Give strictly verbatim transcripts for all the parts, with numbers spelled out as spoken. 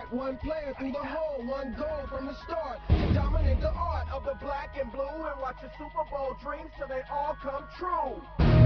One player through the hole, one goal from the start. To dominate the art of the black and blue and watch your Super Bowl dreams till they all come true.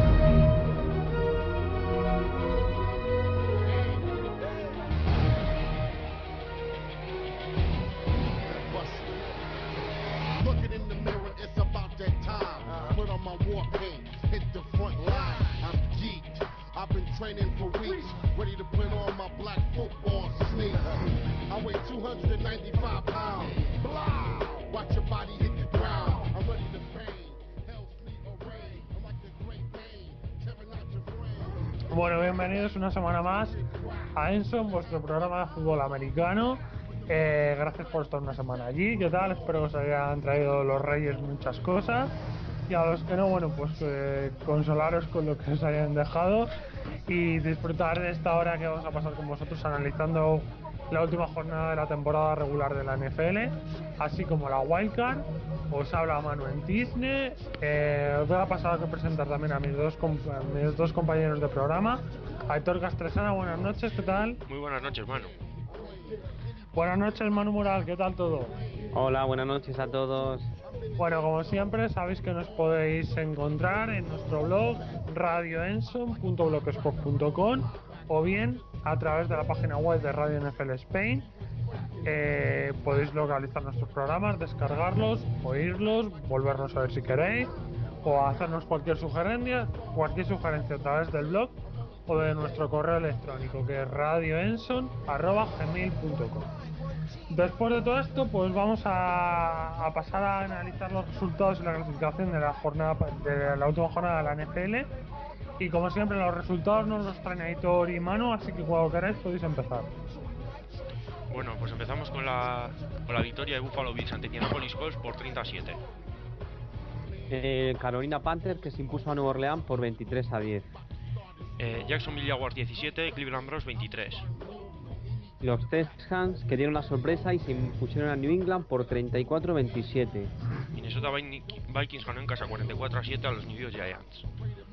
Looking in the mirror, it's about that time. Put on my war paint, hit the front line. I'm geeked. I've been training for weeks, ready to put on my black football sneaks. I weigh two hundred ninety-five pounds. Blah! Watch your body hit the ground. I'm ready to pain. Hell, sleet, or rain. I'm like the great pain, tearing out your brain. Bueno, bienvenidos una semana más a Enson, vuestro programa de fútbol americano. Eh, gracias por estar una semana allí. ¿Qué tal? Espero que os hayan traído los Reyes muchas cosas. Y a los que no, bueno, pues eh, consolaros con lo que os hayan dejado y disfrutar de esta hora que vamos a pasar con vosotros analizando la última jornada de la temporada regular de la N F L, así como la Wildcard. Os habla Manu en Disney. Eh, os voy a pasar a presentar también a mis dos, comp- a mis dos compañeros de programa. Aitor Castresana, buenas noches, ¿qué tal? Muy buenas noches, Manu. Buenas noches, Manu Moral, ¿qué tal todo? Hola, buenas noches a todos. Bueno, como siempre, sabéis que nos podéis encontrar en nuestro blog radio enson punto blogspot punto com o bien a través de la página web de Radio N F L Spain. Eh, podéis localizar nuestros programas, descargarlos, oírlos, volvernos a ver si queréis o hacernos cualquier sugerencia, cualquier sugerencia a través del blog o de nuestro correo electrónico, que es radio enson arroba gmail punto com. Después de todo esto, pues vamos a, a pasar a analizar los resultados y la clasificación de la jornada de la última jornada de la N F L. Y como siempre, los resultados nos los traen Aitor y Manu, así que cuando queráis podéis empezar. Bueno, pues empezamos con la, con la victoria de Buffalo Bills ante Indianapolis Colts por treinta a siete. Eh, Carolina Panthers, que se impuso a Nueva Orleans por veintitrés a diez. Eh, Jacksonville Jaguars diecisiete, Cleveland Browns veintitrés. Los Texans, que dieron la sorpresa y se impusieron a New England por treinta y cuatro a veintisiete. Minnesota Vikings ganó en casa cuarenta y cuatro a siete a los New York Giants.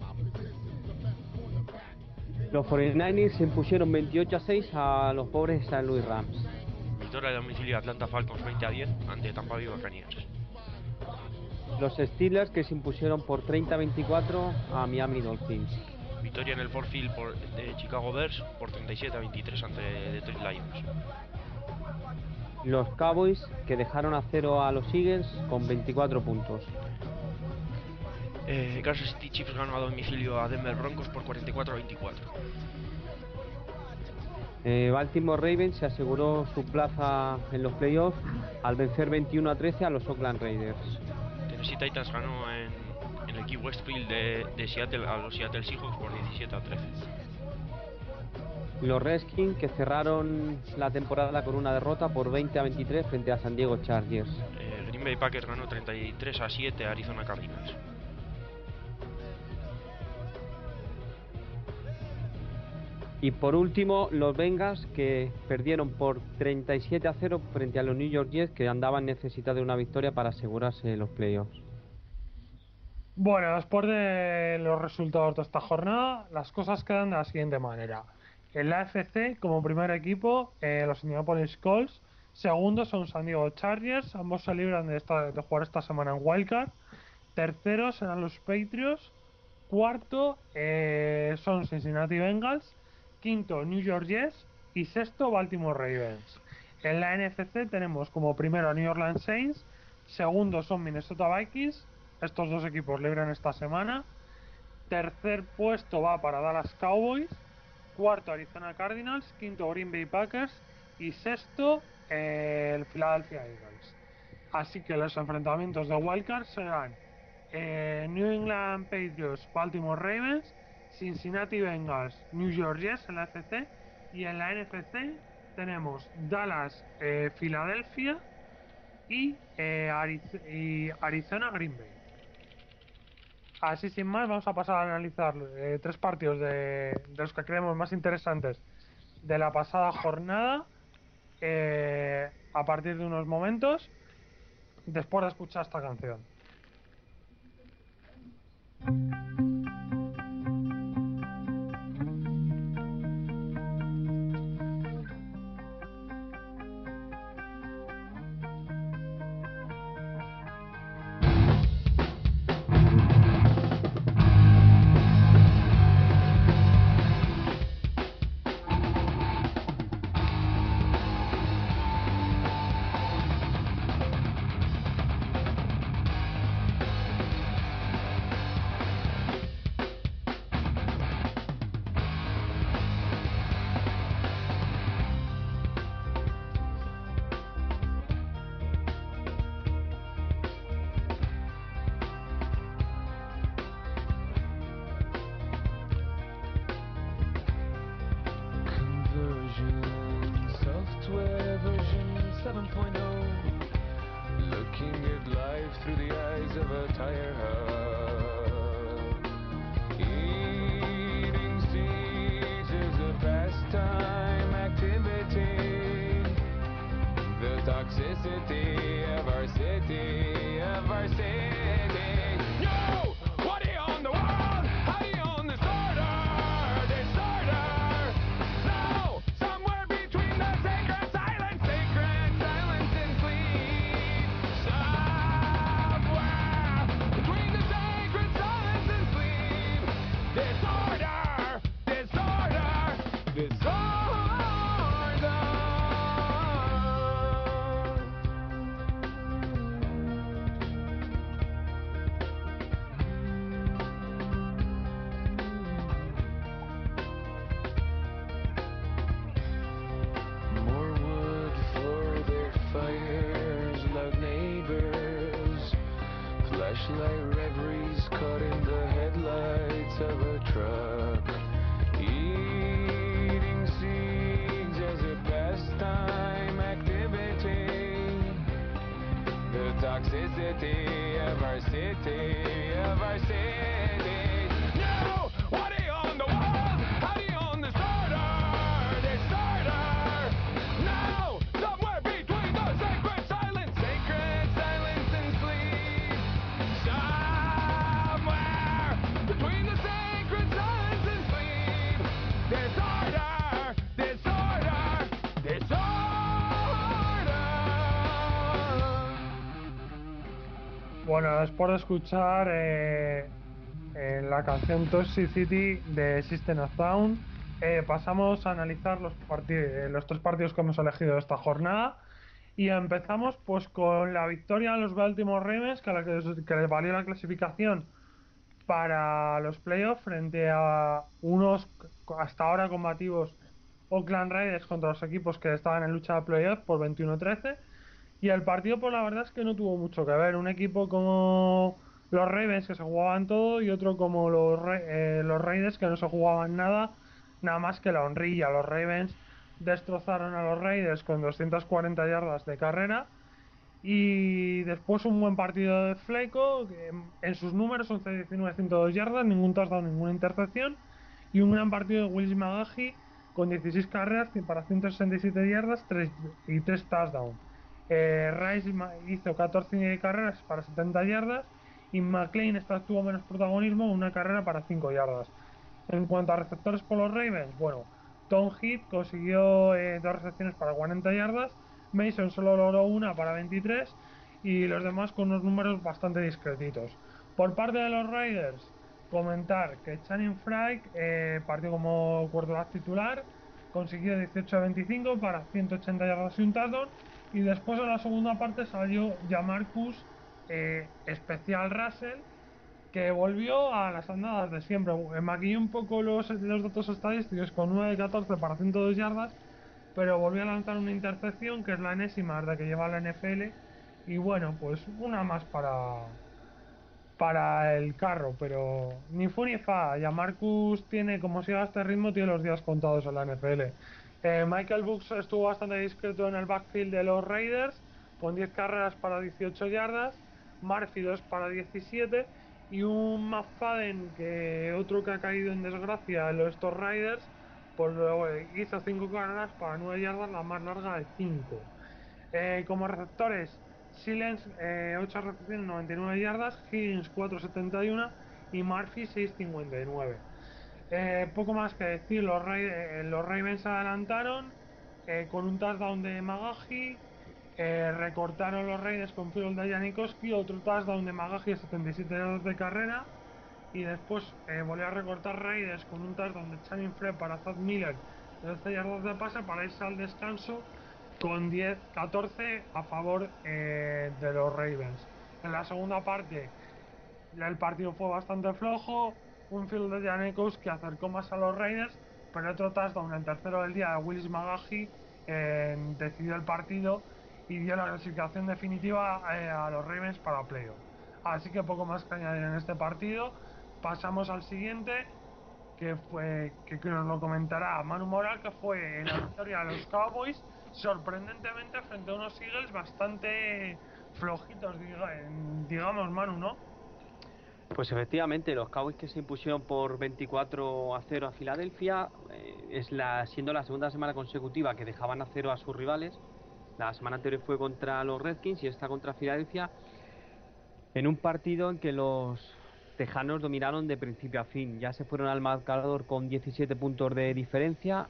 Los cuarenta y nueve ers se impusieron veintiocho a seis a los pobres Saint Louis Rams. Victoria de domicilio de Atlanta Falcons veinte a diez ante Tampa Bay Buccaneers. Los Steelers, que se impusieron por treinta a veinticuatro a Miami Dolphins. Victoria en el Ford Field por, de Chicago Bears por treinta y siete a veintitrés ante Detroit Lions. Los Cowboys, que dejaron a cero a los Eagles con veinticuatro puntos. Eh, Kansas City Chiefs ganó a domicilio a Denver Broncos por cuarenta y cuatro a veinticuatro. Eh, Baltimore Ravens se aseguró su plaza en los playoffs al vencer veintiuno a trece a los Oakland Raiders. Tennessee Titans ganó en, en el Key Westfield de, de Seattle a los Seattle Seahawks por diecisiete a trece. Los Redskins, que cerraron la temporada con una derrota por veinte a veintitrés frente a San Diego Chargers. Eh, Green Bay Packers ganó treinta y tres a siete a Arizona Cardinals. Y por último, los Bengals, que perdieron por treinta y siete a cero frente a los New York Jets, que andaban necesitados de una victoria para asegurarse los playoffs. Bueno, después de los resultados de esta jornada, las cosas quedan de la siguiente manera. En la A F C, como primer equipo, eh, los Indianapolis Colts. Segundo son San Diego Chargers, ambos se libran de, esta, de jugar esta semana en Wildcard. Terceros serán los Patriots. Cuarto eh, son Cincinnati Bengals. Quinto, New York Jets. Y sexto, Baltimore Ravens. En la N F C tenemos como primero a New Orleans Saints. Segundo son Minnesota Vikings. Estos dos equipos libran esta semana. Tercer puesto va para Dallas Cowboys. Cuarto, Arizona Cardinals. Quinto, Green Bay Packers. Y sexto, eh, el Philadelphia Eagles. Así que los enfrentamientos de Wildcard serán eh, New England Patriots, Baltimore Ravens, Cincinnati Bengals, New York Jets en la A F C. Y en la N F C tenemos Dallas, eh, Filadelfia y, eh, Ariz- y Arizona Green Bay. Así sin más, vamos a pasar a analizar eh, tres partidos de, de los que creemos más interesantes de la pasada jornada eh, a partir de unos momentos, después de escuchar esta canción. More wood for their fires, loud neighbors, flashlight reveries caught in the headlights of a truck, eating seeds as a pastime activity, the toxicity of our city, of our city. No! What are you on the wall? How do you own the starter? The starter! No! Somewhere between the sacred silence, sacred silence and sleep. Somewhere between the sacred silence and sleep. Disorder! Disorder! Disorder! Bueno, después de escuchar eh, eh, la canción Toxicity de System of a Down, eh, pasamos a analizar los, parti- eh, los tres partidos que hemos elegido esta jornada. Y empezamos pues con la victoria de los Baltimore Ravens, que, a la que, que les valió la clasificación para los playoffs frente a unos hasta ahora combativos Oakland Raiders contra los equipos que estaban en lucha de playoffs por veintiuno trece. Y el partido, pues la verdad es que no tuvo mucho que ver. Un equipo como los Ravens, que se jugaban todo, y otro como los, Ra- eh, los Raiders, que no se jugaban nada, nada más que la honrilla. Los Ravens destrozaron a los Raiders con doscientas cuarenta yardas de carrera. Y después un buen partido de Fleco, que en sus números once diecinueve, ciento dos yardas, ningún touchdown, ninguna intercepción. Y un gran partido de Willis McGahee con dieciséis carreras para ciento sesenta y siete yardas tres, y tres touchdowns. Eh, Rice ma- hizo catorce carreras para setenta yardas y McLean esta tuvo menos protagonismo, una carrera para cinco yardas. En cuanto a receptores por los Ravens, bueno, Tom Heath consiguió eh, dos recepciones para cuarenta yardas, Mason solo logró una para veintitrés y los demás con unos números bastante discretitos. Por parte de los Raiders, comentar que Channing Frye eh, partió como quarterback titular, consiguió dieciocho a veinticinco para ciento ochenta yardas y un touchdown, y después en la segunda parte salió Jamarcus eh, especial Russell, que volvió a las andadas de siempre. Eh, Maquilló un poco los, los datos estadísticos con nueve de catorce para ciento dos yardas, pero volvió a lanzar una intercepción, que es la enésima de que lleva la N F L, y bueno, pues una más para para el carro, pero ni fu ni fa. Ya Marcus tiene, como siga a este ritmo, tiene los días contados en la N F L. Eh, Michael Books estuvo bastante discreto en el backfield de los Raiders, con diez carreras para dieciocho yardas, Murphy dos para diecisiete, y un McFadden, que otro que ha caído en desgracia en los estos Raiders, pues eh, hizo cinco carreras para nueve yardas, la más larga de cinco. Eh, como receptores, Silence eh, ocho recepciones, noventa y nueve yardas, Higgins cuatro setenta y uno y Murphy seis cincuenta y nueve. Eh, poco más que decir, los, Ra eh, los Ravens se adelantaron eh, con un touchdown de Magagi, eh, recortaron los Raiders con field de Janikowski, otro touchdown de Magagi de setenta y siete yardas de carrera, y después eh, volvió a recortar Raiders con un touchdown de Channing Frye para Zach Miller de doce yardas de pase para irse al descanso con diez catorce a favor eh, de los Ravens. En la segunda parte el partido fue bastante flojo, un field de Janekos que acercó más a los Raiders, pero otro touchdown, el tercero del día de Willis McGahee, eh, decidió el partido y dio la clasificación definitiva eh, a los Ravens para playoff. Así que poco más que añadir en este partido. Pasamos al siguiente, que fue que, que nos lo comentará Manu Moral, que fue en la victoria de los Cowboys, sorprendentemente frente a unos Eagles bastante flojitos, diga, digamos, Manu, ¿no? Pues efectivamente, los Cowboys que se impusieron por veinticuatro a cero a Filadelfia, eh, es la siendo la segunda semana consecutiva que dejaban a cero a sus rivales. La semana anterior fue contra los Redskins y esta contra Filadelfia, en un partido en que los tejanos dominaron de principio a fin. Ya se fueron al marcador con diecisiete puntos de diferencia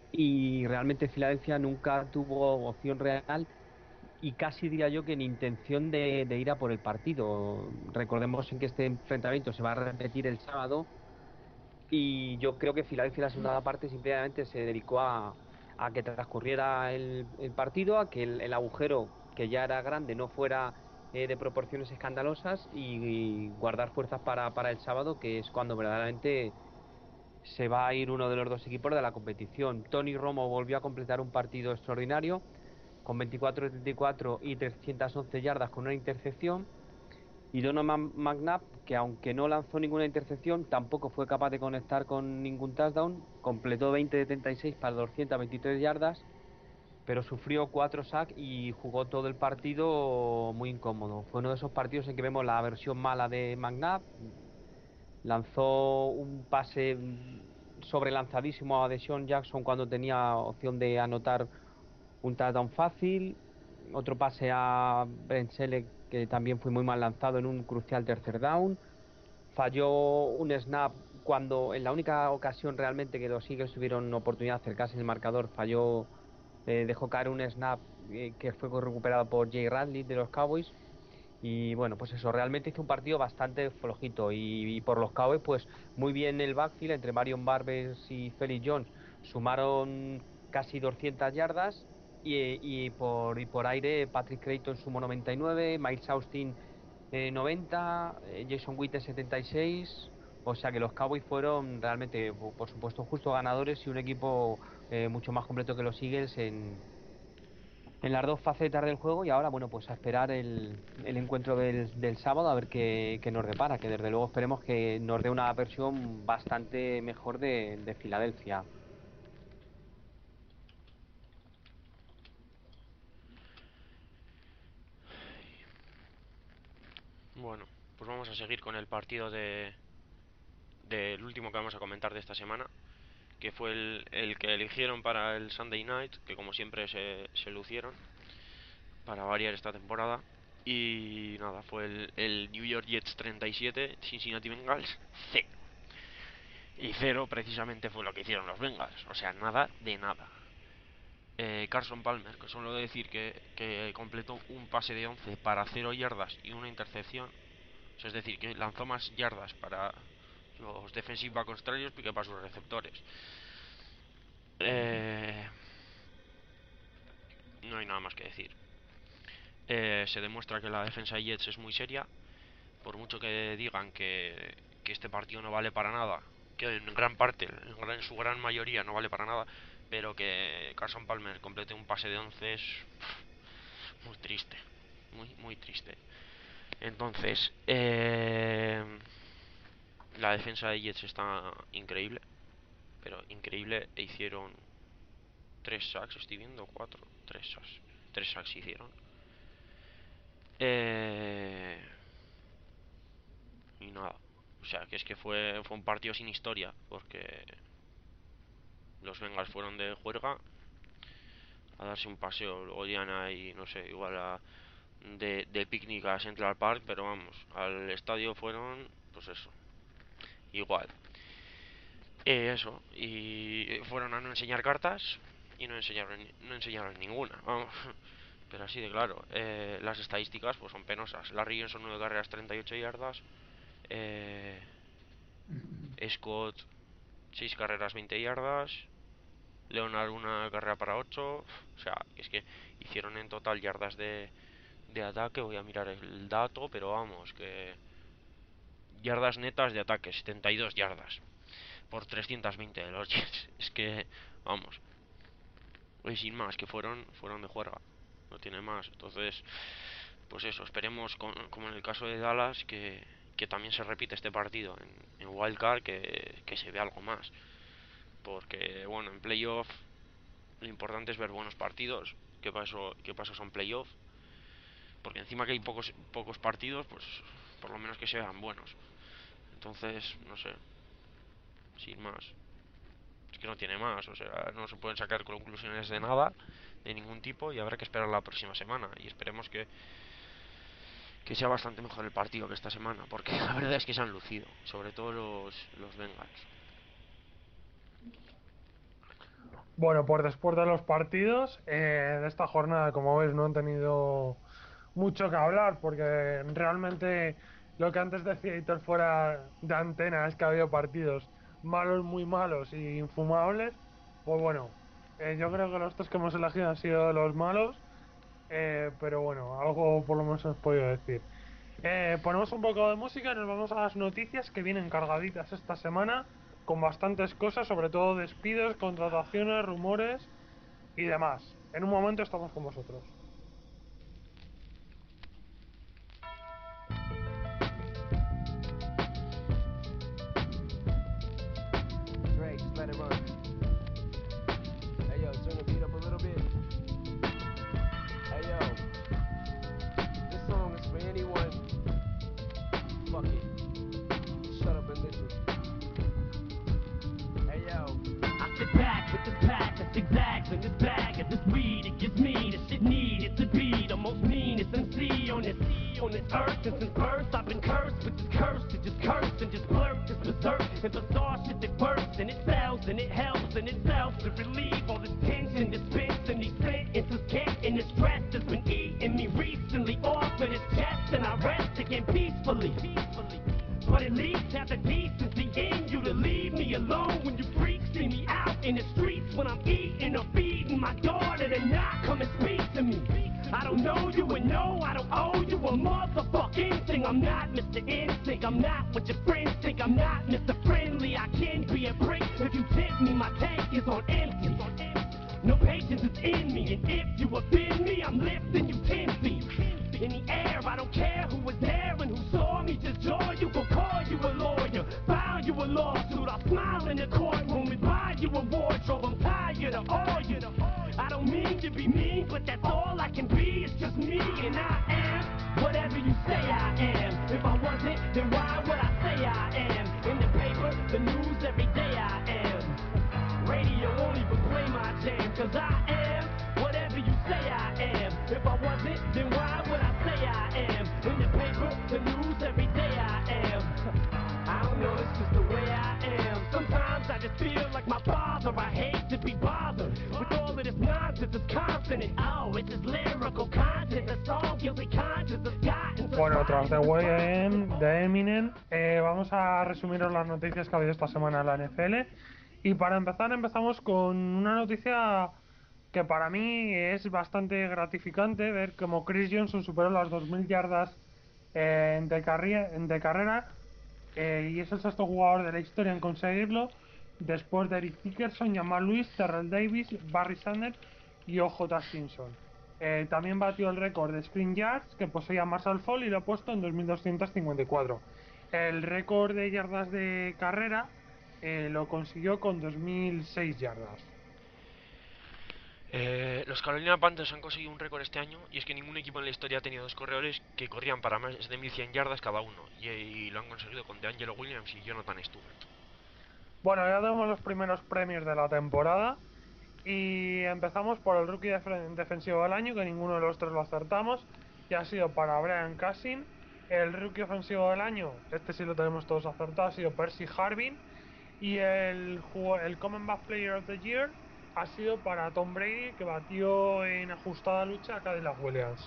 y realmente Filadelfia nunca tuvo opción real y casi diría yo que en intención de, de ir a por el partido. Recordemos en que este enfrentamiento se va a repetir el sábado Y yo creo que Filadelfia la segunda parte simplemente se dedicó a, a que transcurriera el, el partido, a que el, el agujero, que ya era grande, no fuera eh, de proporciones escandalosas y, y guardar fuerzas para, para el sábado, que es cuando verdaderamente se va a ir uno de los dos equipos de la competición. Tony Romo volvió a completar un partido extraordinario con veinticuatro de treinta y cuatro y trescientas once yardas con una intercepción. Y Donovan McNabb, que aunque no lanzó ninguna intercepción, tampoco fue capaz de conectar con ningún touchdown, completó veinte de treinta y seis para doscientas veintitrés yardas, pero sufrió cuatro sacks y jugó todo el partido muy incómodo. Fue uno de esos partidos en que vemos la versión mala de McNabb. Lanzó un pase sobrelanzadísimo a Deshaun Jackson cuando tenía opción de anotar un touchdown fácil. Otro pase a Brent Selleck que también fue muy mal lanzado en un crucial tercer down. Falló un snap cuando en la única ocasión realmente que los Eagles tuvieron oportunidad de acercarse en el marcador, falló, eh, dejó caer un snap eh, que fue recuperado por Jay Radley de los Cowboys. Y bueno, pues eso, realmente hizo un partido bastante flojito. Y, y por los Cowboys, pues muy bien el backfield entre Marion Barbers y Felix Jones. Sumaron casi doscientas yardas. Y, y, por, y por aire, Patrick Creighton sumó noventa y nueve, Miles Austin eh, noventa, eh, Jason Witten setenta y seis. O sea que los Cowboys fueron realmente, por supuesto, justo ganadores y un equipo eh, mucho más completo que los Eagles en, en las dos facetas del juego. Y ahora, bueno, pues a esperar el, el encuentro del, del sábado a ver qué, qué nos depara, que desde luego esperemos que nos dé una versión bastante mejor de, de Filadelfia. Bueno, pues vamos a seguir con el partido de del último que vamos a comentar de esta semana, que fue el, el que eligieron para el Sunday Night, que como siempre se, se lucieron para variar esta temporada. Y nada, fue el, el New York Jets treinta y siete, Cincinnati Bengals cero. Y cero precisamente fue lo que hicieron los Bengals, o sea, nada de nada. Eh, Carson Palmer, que suelo decir que, que completó un pase de once para cero yardas y una intercepción. O sea, es decir, que lanzó más yardas para los defensive back contrarios que para sus receptores. Eh, no hay nada más que decir. Eh, se demuestra que la defensa de Jets es muy seria. Por mucho que digan que, que este partido no vale para nada, que en gran parte, en, gran, en su gran mayoría no vale para nada, pero que Carson Palmer complete un pase de once es pff, muy triste, muy, muy triste. Entonces, eh, la defensa de Jets está increíble, pero increíble, e hicieron tres sacks, estoy viendo cuatro, tres sacks, tres sacks hicieron. Eh, y nada, o sea, que es que fue, fue un partido sin historia, porque los Bengals fueron de juerga a darse un paseo, luego iban ahí, no sé, igual a, de, de picnic a Central Park, pero vamos, al estadio fueron, pues eso, igual. Eh, eso, y fueron a no enseñar cartas y no enseñaron, no enseñaron ninguna, vamos. Pero así de claro, eh, las estadísticas pues son penosas. Larry Johnson nueve carreras, treinta y ocho yardas. Eh, Scott seis carreras, veinte yardas. Leonard una carrera para ocho. O sea, es que hicieron en total yardas de, de ataque. Voy a mirar el dato, pero vamos, que yardas netas de ataque, setenta y dos yardas por trescientos veinte de los Jets. Es que, vamos, y sin más, que fueron, fueron de juerga. No tiene más. Entonces, pues eso, esperemos, con, como en el caso de Dallas, que, que también se repite este partido en, en Wildcard, que, que se vea algo más. Porque, bueno, en playoff lo importante es ver buenos partidos. ¿Qué pasó, qué pasó son playoff? Porque encima que hay pocos, pocos partidos, pues por lo menos que se vean buenos. Entonces, no sé, sin más. Es que no tiene más, o sea, no se pueden sacar conclusiones de nada, de ningún tipo, y habrá que esperar la próxima semana. Y esperemos que que sea bastante mejor el partido que esta semana, porque la verdad es que se han lucido, sobre todo los, los Bengals. Bueno, pues después de los partidos eh, de esta jornada, como ves, no han tenido mucho que hablar, porque realmente lo que antes decía Hitor fuera de antena es que ha habido partidos malos, muy malos y infumables, pues bueno, eh, yo creo que los tres que hemos elegido han sido los malos, eh, pero bueno, algo por lo menos hemos podido decir. Eh, ponemos un poco de música y nos vamos a las noticias que vienen cargaditas esta semana, con bastantes cosas, sobre todo despidos, contrataciones, rumores y demás. En un momento estamos con vosotros. Drake, just let it run. Hey yo, turn the beat up a little bit. Hey yo, this song is for anyone. Fuck it. Shut up and listen. Hey yo. I sit back with this pack of zigzags in this bag of this weed. It gives me the shit needed to be the most meanest M C on this on this earth. And since birth, I've been cursed with this curse to just curse and just blurt this berserk and bizarre shit that bursts and it sells and it helps and it sells to relieve all this tension dispensed and these sentences getting the stress that's been eating me recently off of this chest and I rest again peacefully. peacefully. But at least have the decency in you to leave me alone when you freaks see me out in the streets when I'm eating or feeding my daughter to not come and speak to me. I don't know you and no, I don't owe you a motherfucking thing. I'm not Mister Instinct, I'm not what your friends think. I'm not Mister Friendly, I can be a prick. If you tip me, my tank is on empty. No patience is in me, and if you offend me, I'm lifting you ten feet. In the air, I don't care who was there and who saw me. Just joy, you go call you a lawyer, file you a lawsuit. I'll smile in the courtroom and buy you a wardrobe. I'm tired of all you. I don't mean to be mean, but that's all I can be. It's just me, and I am whatever you say I am. If I wasn't, then why would I say I am? In the paper, the news, every day I am. Radio won't even play my jam, cause I am whatever you say I am. If I wasn't, then why would I say I am? In the paper, the news, every day I am. I don't know, it's just the way I am. Sometimes I just feel like my father. I hate to be bothered with all of this nonsense. It's constant and oh, it's just lyrical content. The song guilty conscience has gotten so Bueno, tras The Way I Am de Eminem, eh, vamos a resumiros las noticias que ha habido esta semana en la N F L. Y para empezar, empezamos con una noticia que para mí es bastante gratificante, ver cómo Chris Johnson superó las dos mil yardas eh, de, carri- de carrera eh, y es el sexto jugador de la historia en conseguirlo, después de Eric Dickerson, Jamal Lewis, Terrell Davis, Barry Sanders y O J Simpson. Eh, también batió el récord de sprint yards que poseía Marshall Fall y lo ha puesto en dos mil doscientos cincuenta y cuatro. El récord de yardas de carrera eh, lo consiguió con dos mil seis yardas. Eh, los Carolina Panthers han conseguido un récord este año y es que ningún equipo en la historia ha tenido dos corredores que corrían para más de mil cien yardas cada uno y, y lo han conseguido con DeAngelo Williams y Jonathan Stewart. Bueno, ya tenemos los primeros premios de la temporada y empezamos por el rookie def- defensivo del año, que ninguno de los tres lo acertamos, y ha sido para Brian Cassin. El rookie ofensivo del año, este sí lo tenemos todos acertado, ha sido Percy Harvin, y el, jugo- el Commonwealth Player of the Year ha sido para Tom Brady, que batió en ajustada lucha a Cadillac Williams.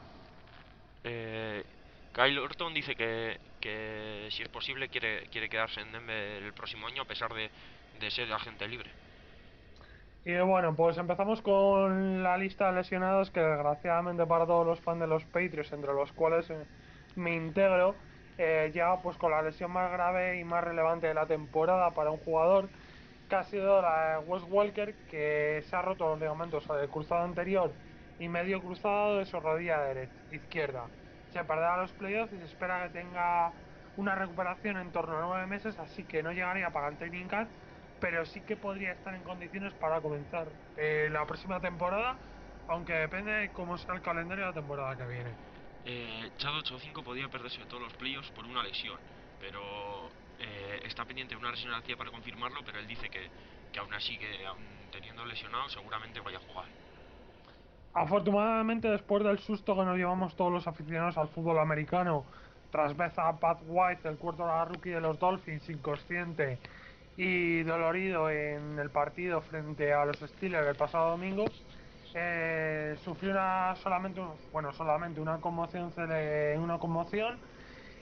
Eh, Kyle Orton dice que, que si es posible quiere, quiere quedarse en Denver el próximo año a pesar de, de ser agente libre. Y bueno, pues empezamos con la lista de lesionados, que desgraciadamente para todos los fans de los Patriots, entre los cuales eh, me integro, eh, llega pues con la lesión más grave y más relevante de la temporada para un jugador, que ha sido la de Wes Welker, que se ha roto los ligamentos del cruzado anterior y medio cruzado de su rodilla derecha, izquierda. Se perderá los playoffs y se espera que tenga una recuperación en torno a nueve meses, así que no llegaría para el training camp, pero sí que podría estar en condiciones para comenzar eh, la próxima temporada, aunque depende de cómo sea el calendario de la temporada que viene. Eh, Chad ocho cinco podía perderse todos los playoffs por una lesión, pero eh, está pendiente de una resonancia para confirmarlo, pero él dice que, que aún así, que aún teniendo lesionado, seguramente vaya a jugar. Afortunadamente, después del susto que nos llevamos todos los aficionados al fútbol americano, tras ver a Pat White, el cuarto de la rookie de los Dolphins, inconsciente y dolorido en el partido frente a los Steelers el pasado domingo, eh, sufrió una solamente, bueno, solamente una conmoción, cere- una conmoción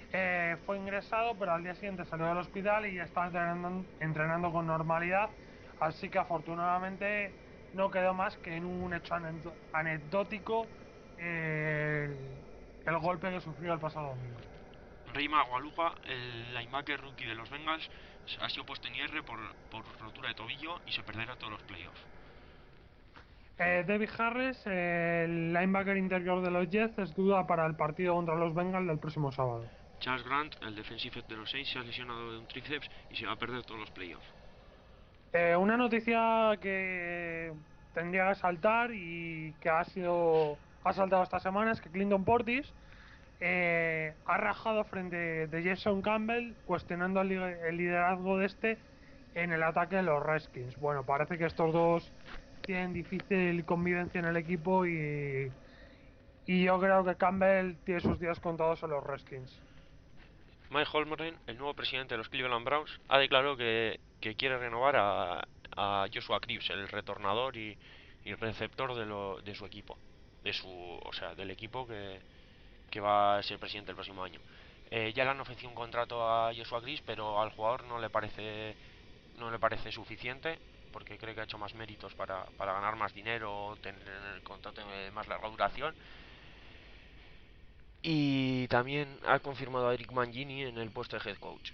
Eh, fue ingresado, pero al día siguiente salió del hospital y ya estaba entrenando, entrenando con normalidad, así que afortunadamente no quedó más que en un hecho anedo- anecdótico eh, el, el golpe que sufrió el pasado domingo. Reima Gualuga, el linebacker rookie de los Bengals, ha sido puesto en I R por, por rotura de tobillo y se perderá todos los playoffs. Eh, David Harris, eh, el linebacker interior de los Jets, es duda para el partido contra los Bengals del próximo sábado. Charles Grant, el defensive end de los Saints, se ha lesionado de un tríceps y se va a perder todos los playoffs. Eh, una noticia que tendría que saltar y que ha sido ha saltado esta semana es que Clinton Portis eh, ha rajado frente de Jason Campbell, cuestionando el, li- el liderazgo de este en el ataque de los Redskins. Bueno, parece que estos dos tienen difícil convivencia en el equipo y, y yo creo que Campbell tiene sus días contados en los Redskins. Mike Holmgren, el nuevo presidente de los Cleveland Browns, ha declarado que, que quiere renovar a, a Joshua Cripps, el retornador y, y receptor de, lo, de su equipo, de su, o sea, del equipo que, que va a ser presidente el próximo año. Eh, ya le han ofrecido un contrato a Joshua Cripps, pero al jugador no le parece no le parece suficiente porque cree que ha hecho más méritos para, para ganar más dinero, tener el contrato de más larga duración. Y también ha confirmado a Eric Mangini en el puesto de head coach.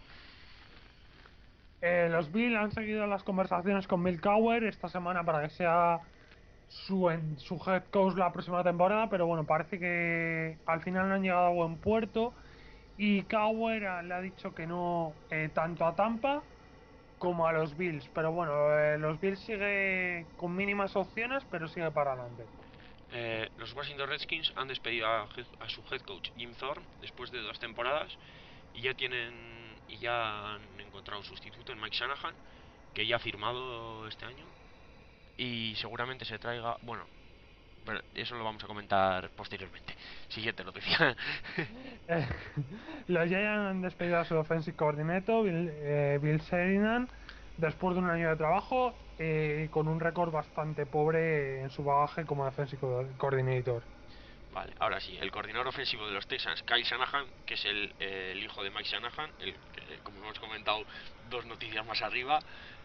Eh, los Bills han seguido las conversaciones con Bill Cowher esta semana para que sea su, en, su head coach la próxima temporada, pero bueno, parece que al final no han llegado a buen puerto y Cowher a- le ha dicho que no eh, tanto a Tampa como a los Bills, pero bueno, eh, los Bills sigue con mínimas opciones, pero sigue para adelante. Eh, los Washington Redskins han despedido a, a su head coach Jim Thorne después de dos temporadas y ya tienen y ya han encontrado un sustituto en Mike Shanahan, que ya ha firmado este año y seguramente se traiga, bueno, pero eso lo vamos a comentar posteriormente. Siguiente noticia. Eh, los Giants han despedido a su offensive coordinator Bill, eh, Bill Sheridan después de un año de trabajo eh, con un récord bastante pobre en su bagaje como defensive co- coordinator. Vale, ahora sí, el coordinador ofensivo de los Texans, Kyle Shanahan, que es el, eh, el hijo de Mike Shanahan, el, que, como hemos comentado dos noticias más arriba,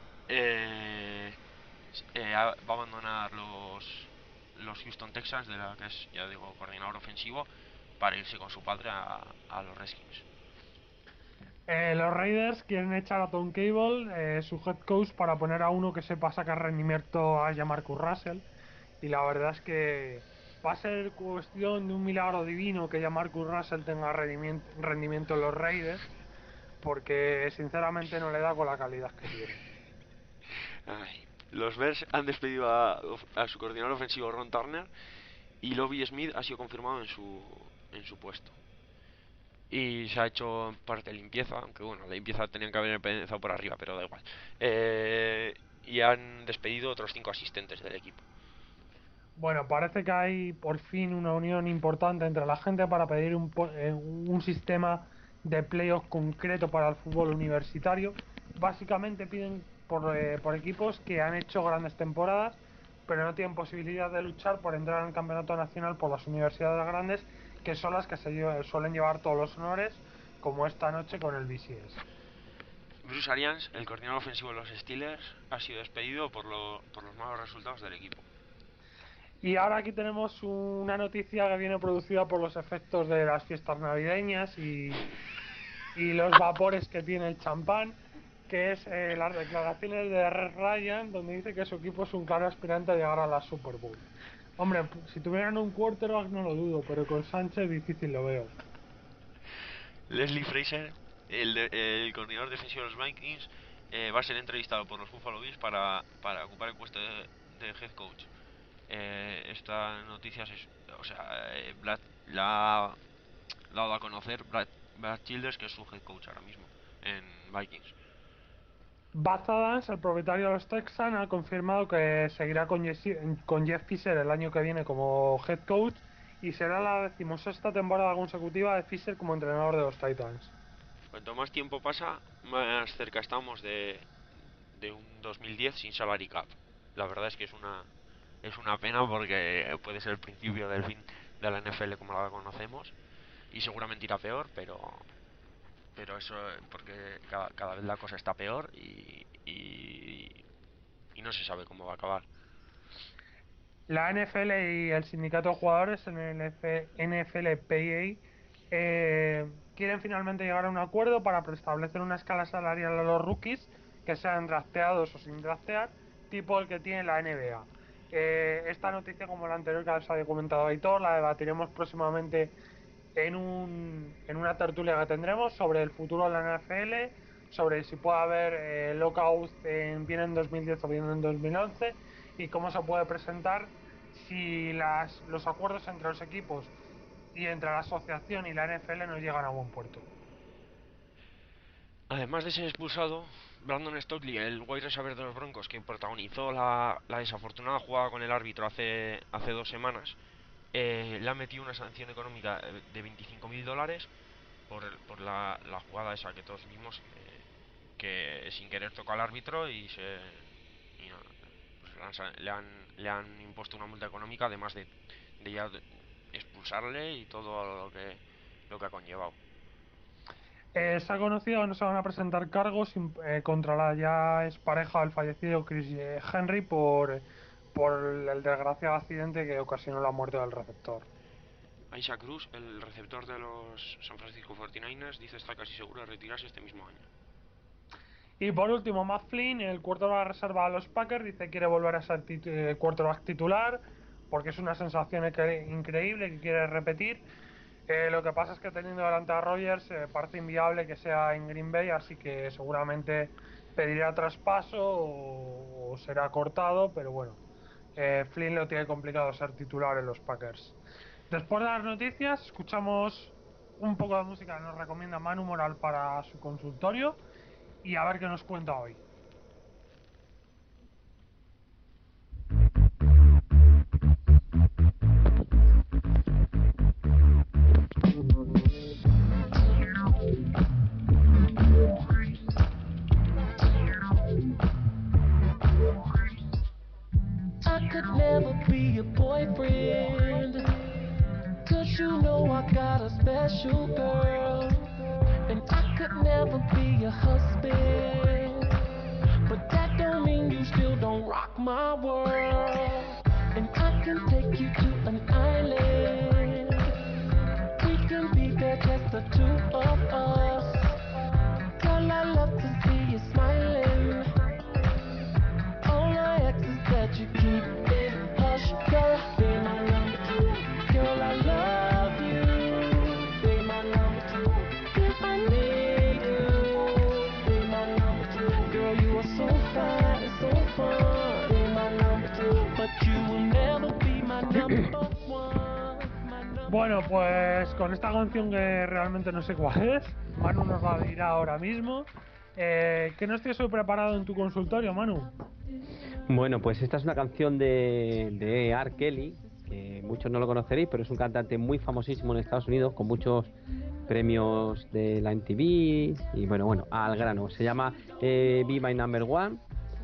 eh, eh, va a abandonar los, los Houston Texans, de la que es, ya digo, coordinador ofensivo, para irse con su padre a, a los Redskins. Eh, los Raiders quieren echar a Tom Cable, eh, su head coach, para poner a uno que sepa sacar rendimiento a Marcus Russell. Y la verdad es que va a ser cuestión de un milagro divino que Marcus Russell tenga rendimiento, rendimiento en los Raiders, porque sinceramente no le da con la calidad que tiene. Ay, los Bears han despedido a, a su coordinador ofensivo Ron Turner y Lovie Smith ha sido confirmado en su, en su puesto. Y se ha hecho en parte limpieza, aunque bueno, la limpieza tenían que haber empezado por arriba, pero da igual. Eh, y han despedido otros cinco asistentes del equipo. Bueno, parece que hay por fin una unión importante entre la gente para pedir un, po- eh, un sistema de playoff concreto para el fútbol universitario. Básicamente piden por, eh, por equipos que han hecho grandes temporadas, pero no tienen posibilidad de luchar por entrar en el campeonato nacional por las universidades grandes, que son las que se lle- suelen llevar todos los honores, como esta noche con el B C S. Bruce Arians, el coordinador ofensivo de los Steelers, ha sido despedido por, lo, por los malos resultados del equipo. Y ahora aquí tenemos una noticia que viene producida por los efectos de las fiestas navideñas y, y los vapores que tiene el champán, que es eh, las declaraciones de Rex Ryan, donde dice que su equipo es un claro aspirante a llegar a la Super Bowl. Hombre, si tuvieran un quarterback no lo dudo, pero con Sánchez difícil lo veo. Leslie Fraser, el, de, el coordinador defensivo de los Vikings, eh, va a ser entrevistado por los Buffalo Bills para, para ocupar el puesto de, de head coach. Eh, esta noticia es, o sea, eh, Brad, la ha dado a conocer Brad, Brad Childers, que es su head coach ahora mismo en Vikings. Buzz Adams, el propietario de los Texans, ha confirmado que seguirá con, Jesse, con Jeff Fisher el año que viene como head coach y será la decimosexta temporada consecutiva de Fisher como entrenador de los Titans. Cuanto más tiempo pasa, más cerca estamos de, de un dos mil diez sin salary cap. La verdad es que es una es una pena porque puede ser el principio del fin de la N F L como la conocemos y seguramente irá peor, pero pero eso eh, porque cada, cada vez la cosa está peor y, y, y no se sabe cómo va a acabar. La N F L y el sindicato de jugadores en el N F L P A eh, quieren finalmente llegar a un acuerdo para preestablecer una escala salarial a los rookies que sean drafteados o sin draftear, tipo el que tiene la N B A. Eh, esta noticia, como la anterior que os había comentado Aitor, la debatiremos próximamente en, un, en una tertulia que tendremos sobre el futuro de la N F L, sobre si puede haber eh, lockouts en, bien en dos mil diez o bien en dos mil once y cómo se puede presentar si las, los acuerdos entre los equipos y entre la asociación y la N F L no llegan a buen puerto. Además de ser expulsado, Brandon Staley, el wide receiver de los Broncos, que protagonizó la, la desafortunada jugada con el árbitro hace, hace dos semanas, eh, le ha metido una sanción económica de veinticinco mil dólares por, por la, la jugada esa que todos vimos, eh, que sin querer tocó al árbitro y se y nada, pues le, han, le, han, le han impuesto una multa económica, además de, de ya expulsarle y todo lo que, lo que ha conllevado. Eh, se ha conocido que no se van a presentar cargos eh, contra la ya expareja del fallecido Chris Henry por, por el desgraciado accidente que ocasionó la muerte del receptor. Isaac Cruz, el receptor de los San Francisco cuarenta y nueve ers, dice estar casi seguro de retirarse este mismo año. Y por último, Matt Flynn, el quarterback reserva de los Packers, dice que quiere volver a ser tit eh, quarterback titular porque es una sensación increíble que quiere repetir. Eh, lo que pasa es que teniendo delante a Rodgers eh, parece inviable que sea en Green Bay, así que seguramente pedirá traspaso o, o será cortado, pero bueno, eh, Flynn lo tiene complicado ser titular en los Packers. Después de las noticias, escuchamos un poco de música que nos recomienda Manu Moral para su consultorio y a ver qué nos cuenta hoy. I could never be your boyfriend, 'cause you know I got a special girl. And I could never be your husband, but that don't mean you still don't rock my world. And I can take you to an island, we can be there just the two of us. Girl, I love to see you smiling. All my exes that you keep it hush, girl, be my number two. Girl, I love you, be my number two. If I need you, be my number two. Girl, you are so fine and so fun, be my number two. But you will never be my number one, my number. Bueno, pues con esta canción que realmente no sé cuál es, Manu nos la dirá ahora mismo. Eh, ¿Qué nos tienes hoy preparado en tu consultorio, Manu? Bueno, pues esta es una canción de, de R. Kelly, que muchos no lo conoceréis, pero es un cantante muy famosísimo en Estados Unidos, con muchos premios de la M T V, y bueno, bueno, al grano. Se llama eh, Be My Number One.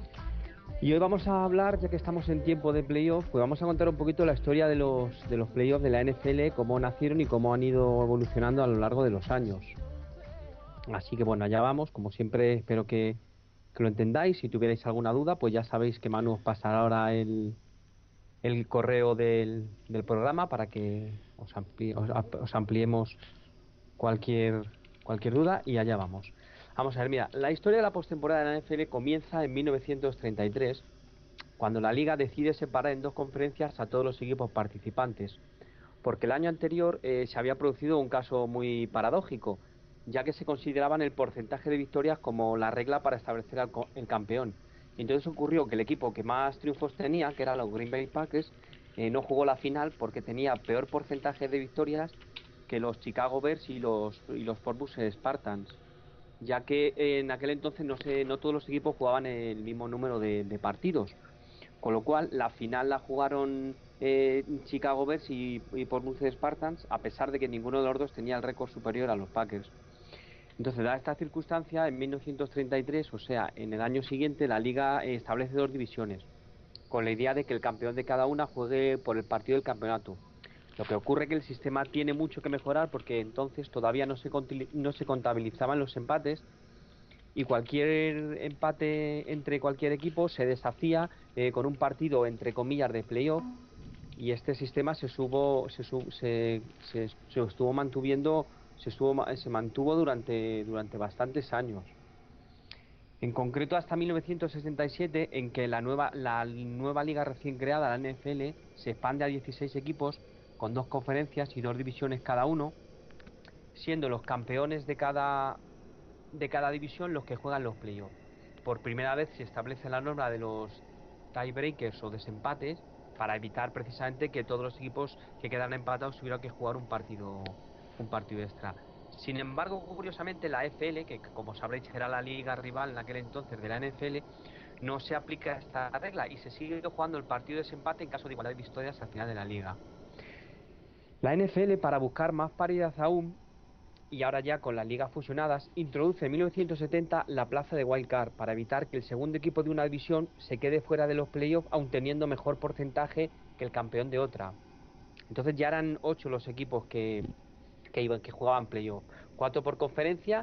Y hoy vamos a hablar, ya que estamos en tiempo de playoff, pues vamos a contar un poquito la historia de los, de los playoffs de la N F L, cómo nacieron y cómo han ido evolucionando a lo largo de los años. Así que bueno, allá vamos. Como siempre, espero que, que lo entendáis. Si tuvierais alguna duda, pues ya sabéis que Manu os pasará ahora el, el correo del, del programa para que os, ampli, os, os ampliemos cualquier, cualquier duda, y allá vamos. Vamos a ver, mira, la historia de la postemporada de la N F L comienza en mil novecientos treinta y tres, cuando la liga decide separar en dos conferencias a todos los equipos participantes, porque el año anterior eh, se había producido un caso muy paradójico, ya que se consideraban el porcentaje de victorias como la regla para establecer al el campeón. Y entonces ocurrió que el equipo que más triunfos tenía, que era los Green Bay Packers, eh, no jugó la final porque tenía peor porcentaje de victorias que los Chicago Bears y los, y los Portbus Spartans, ya que en aquel entonces no, se, no todos los equipos jugaban el mismo número de, de partidos, con lo cual la final la jugaron eh, Chicago Bears y, y Portbus Spartans, a pesar de que ninguno de los dos tenía el récord superior a los Packers. Entonces, dada esta circunstancia, en mil novecientos treinta y tres, o sea, en el año siguiente, la liga establece dos divisiones, con la idea de que el campeón de cada una juegue por el partido del campeonato. Lo que ocurre es que el sistema tiene mucho que mejorar porque entonces todavía no se, conti- no se contabilizaban los empates y cualquier empate entre cualquier equipo se deshacía eh, con un partido entre comillas de playoff, y este sistema se subo, se, sub- se, se, se estuvo mantuviendo, se estuvo ma- se mantuvo durante durante bastantes años. En concreto hasta mil novecientos sesenta y siete, en que la nueva la nueva liga recién creada, la N F L, se expande a dieciséis equipos con dos conferencias y dos divisiones cada uno, siendo los campeones de cada de cada división los que juegan los playoffs. Por primera vez se establece la norma de los tiebreakers o desempates para evitar precisamente que todos los equipos que quedan empatados tuvieran que jugar un partido un partido extra. Sin embargo, curiosamente, la F L, que como sabréis era la liga rival en aquel entonces de la N F L, no se aplica esta regla y se sigue jugando el partido de desempate en caso de igualdad de victorias al final de la liga. La N F L, para buscar más paridad aún, y ahora ya con las ligas fusionadas, introduce en mil novecientos setenta la plaza de wild card para evitar que el segundo equipo de una división se quede fuera de los playoffs aun teniendo mejor porcentaje que el campeón de otra. Entonces ya eran ocho los equipos que, que iban que jugaban playoff, cuatro por conferencia,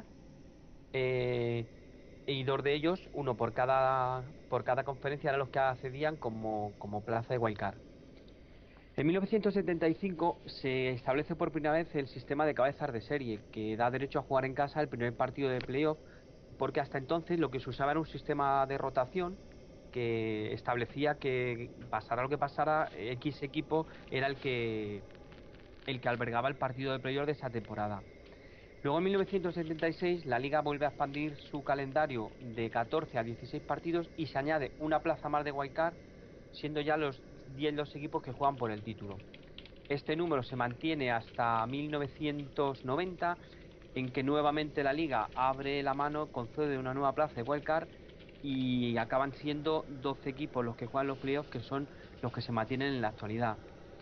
eh, y dos de ellos, uno por cada por cada conferencia, eran los que accedían como, como plaza de wild card. En mil novecientos setenta y cinco se establece por primera vez el sistema de cabezas de serie, que da derecho a jugar en casa el primer partido de playoff, porque hasta entonces lo que se usaba era un sistema de rotación que establecía que pasara lo que pasara, X equipo era el que el que albergaba el partido de playoff de esa temporada. Luego en mil novecientos setenta y seis la liga vuelve a expandir su calendario de catorce a dieciséis partidos y se añade una plaza más de wildcard, siendo ya los diez los equipos que juegan por el título. Este número se mantiene hasta mil novecientos noventa, en que nuevamente la liga abre la mano, concede una nueva plaza de wildcard y acaban siendo doce equipos los que juegan los playoffs, que son los que se mantienen en la actualidad.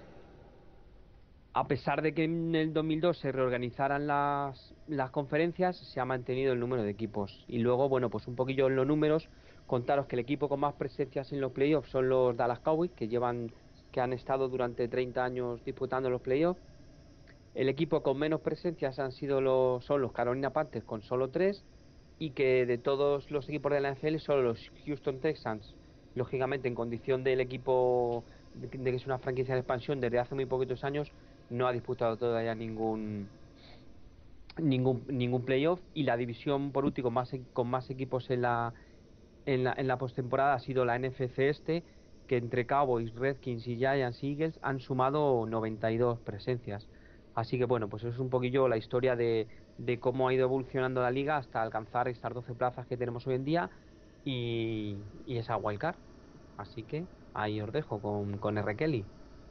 A pesar de que en el dos mil dos se reorganizaran las, las conferencias, se ha mantenido el número de equipos. Y luego, bueno, pues un poquillo en los números, contaros que el equipo con más presencias en los playoffs son los Dallas Cowboys, que llevan, que han estado durante treinta años disputando los playoffs. El equipo con menos presencias han sido los, son los Carolina Panthers, con solo tres, y que de todos los equipos de la N F L, solo los Houston Texans, lógicamente en condición del equipo de que es una franquicia de expansión desde hace muy poquitos años, no ha disputado todavía ningún ningún ningún playoff, y la división por último con más con más equipos en la en la, en la postemporada ha sido la N F C este, que entre Cowboys, Redskins y Giants y Eagles han sumado noventa y dos presencias. Así que bueno, pues eso es un poquillo la historia de, de cómo ha ido evolucionando la liga hasta alcanzar estas doce plazas que tenemos hoy en día y, y esa wildcard. Así que ahí os dejo con, con R. Kelly.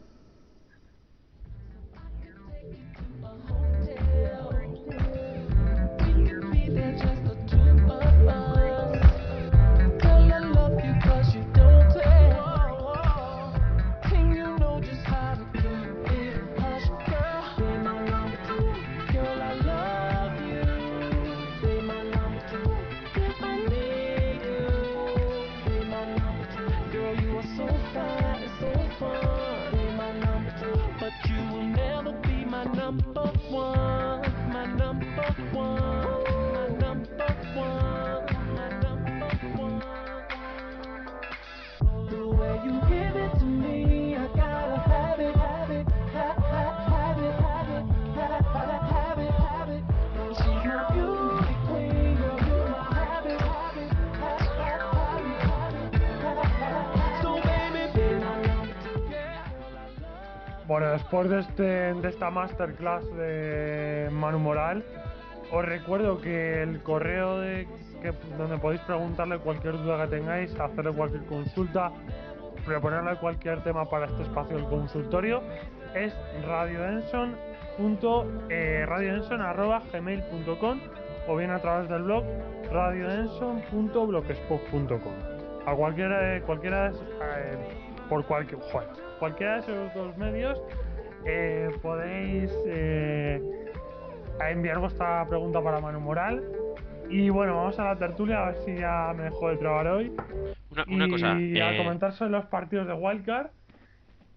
Bueno, después de, este, de esta masterclass de Manu Moral, os recuerdo que el correo de, que, donde podéis preguntarle cualquier duda que tengáis, hacerle cualquier consulta, proponerle cualquier tema para este espacio del consultorio, es radioenson punto arroba gmail punto com o bien a través del blog radioenson punto blogspot punto com. A cualquiera, cualquiera eh, por cualquier, joder, cualquiera de esos dos medios eh, podéis eh, enviar vuestra pregunta para Manu Moral. Y bueno, vamos a la tertulia, a ver si ya me dejo de trabar hoy. Una, una y cosa, a eh... comentar sobre los partidos de Wildcard.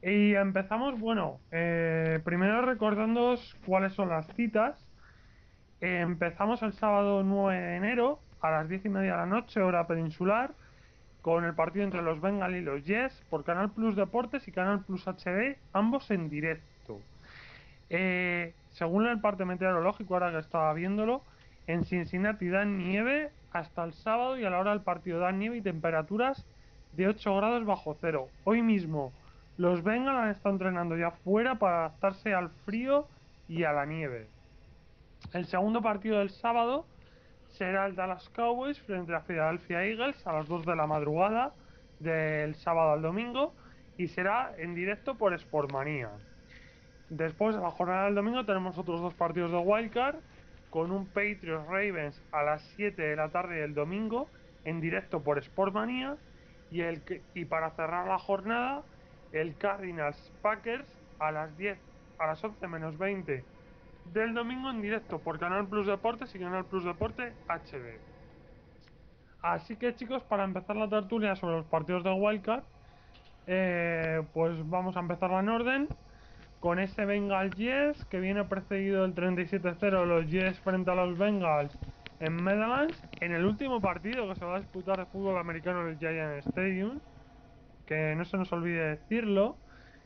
Y empezamos, bueno, eh, primero recordándoos cuáles son las citas. Eh, empezamos el sábado nueve de enero a las diez y media de la noche, hora peninsular, con el partido entre los Bengals y los Jets por Canal Plus Deportes y Canal Plus H D, ambos en directo. Eh, según el parte meteorológico, ahora que estaba viéndolo, en Cincinnati dan nieve hasta el sábado y a la hora del partido dan nieve y temperaturas de ocho grados bajo cero. Hoy mismo los Bengals han estado entrenando ya fuera para adaptarse al frío y a la nieve. El segundo partido del sábado será el Dallas Cowboys frente a Philadelphia Eagles a las dos de la madrugada del sábado al domingo y será en directo por Sportmania. Después de la jornada del domingo tenemos otros dos partidos de Wildcard con un Patriots Ravens a las siete de la tarde del domingo en directo por Sportmania y, el, y para cerrar la jornada el Cardinals Packers a las diez a las once menos veinte del domingo en directo por Canal Plus Deportes y Canal Plus Deporte H D. Así que chicos, para empezar la tertulia sobre los partidos de Wildcard, eh, pues vamos a empezar en orden con ese Bengals Jets que viene precedido del treinta y siete cero los Jets frente a los Bengals en Meadowlands en el último partido que se va a disputar de fútbol americano en el Giant Stadium, que no se nos olvide decirlo.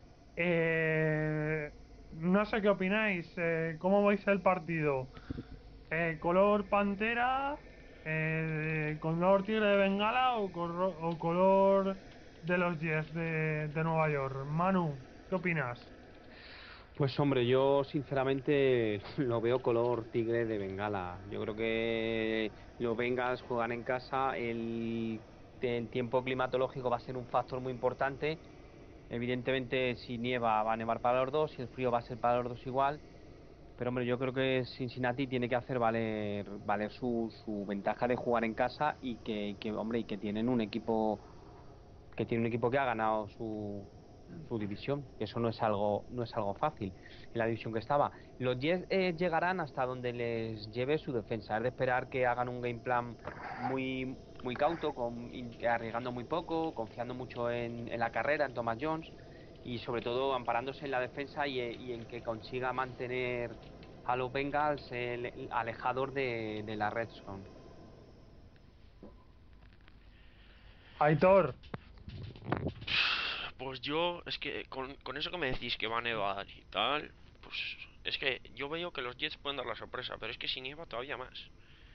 Eh, no sé qué opináis, eh, ¿cómo veis el partido? Eh, ¿color pantera, eh, color tigre de Bengala o, corro- o color de los Jets de, de Nueva York? Manu, ¿qué opinas? Pues hombre, yo sinceramente lo veo color tigre de Bengala. Yo creo que los Bengals juegan en casa, el, el tiempo climatológico va a ser un factor muy importante. Evidentemente, si nieva va a nevar para los dos, si el frío va a ser para los dos igual. Pero hombre, yo creo que Cincinnati tiene que hacer valer, valer su, su ventaja de jugar en casa y que, que, hombre, y que tienen un equipo que tiene un equipo que ha ganado su, su división. Eso no es algo, no es algo fácil en la división que estaba. Los Jets eh, llegarán hasta donde les lleve su defensa. Es de esperar que hagan un game plan muy, muy cauto, con, arriesgando muy poco, confiando mucho en, en la carrera, en Thomas Jones, y sobre todo amparándose en la defensa y, y en que consiga mantener a los Bengals el, alejador de, de la red zone. Aitor, Pues yo, es que con, con eso que me decís que va a nevar y tal, pues es que yo veo que los Jets pueden dar la sorpresa, pero es que si nieva todavía más.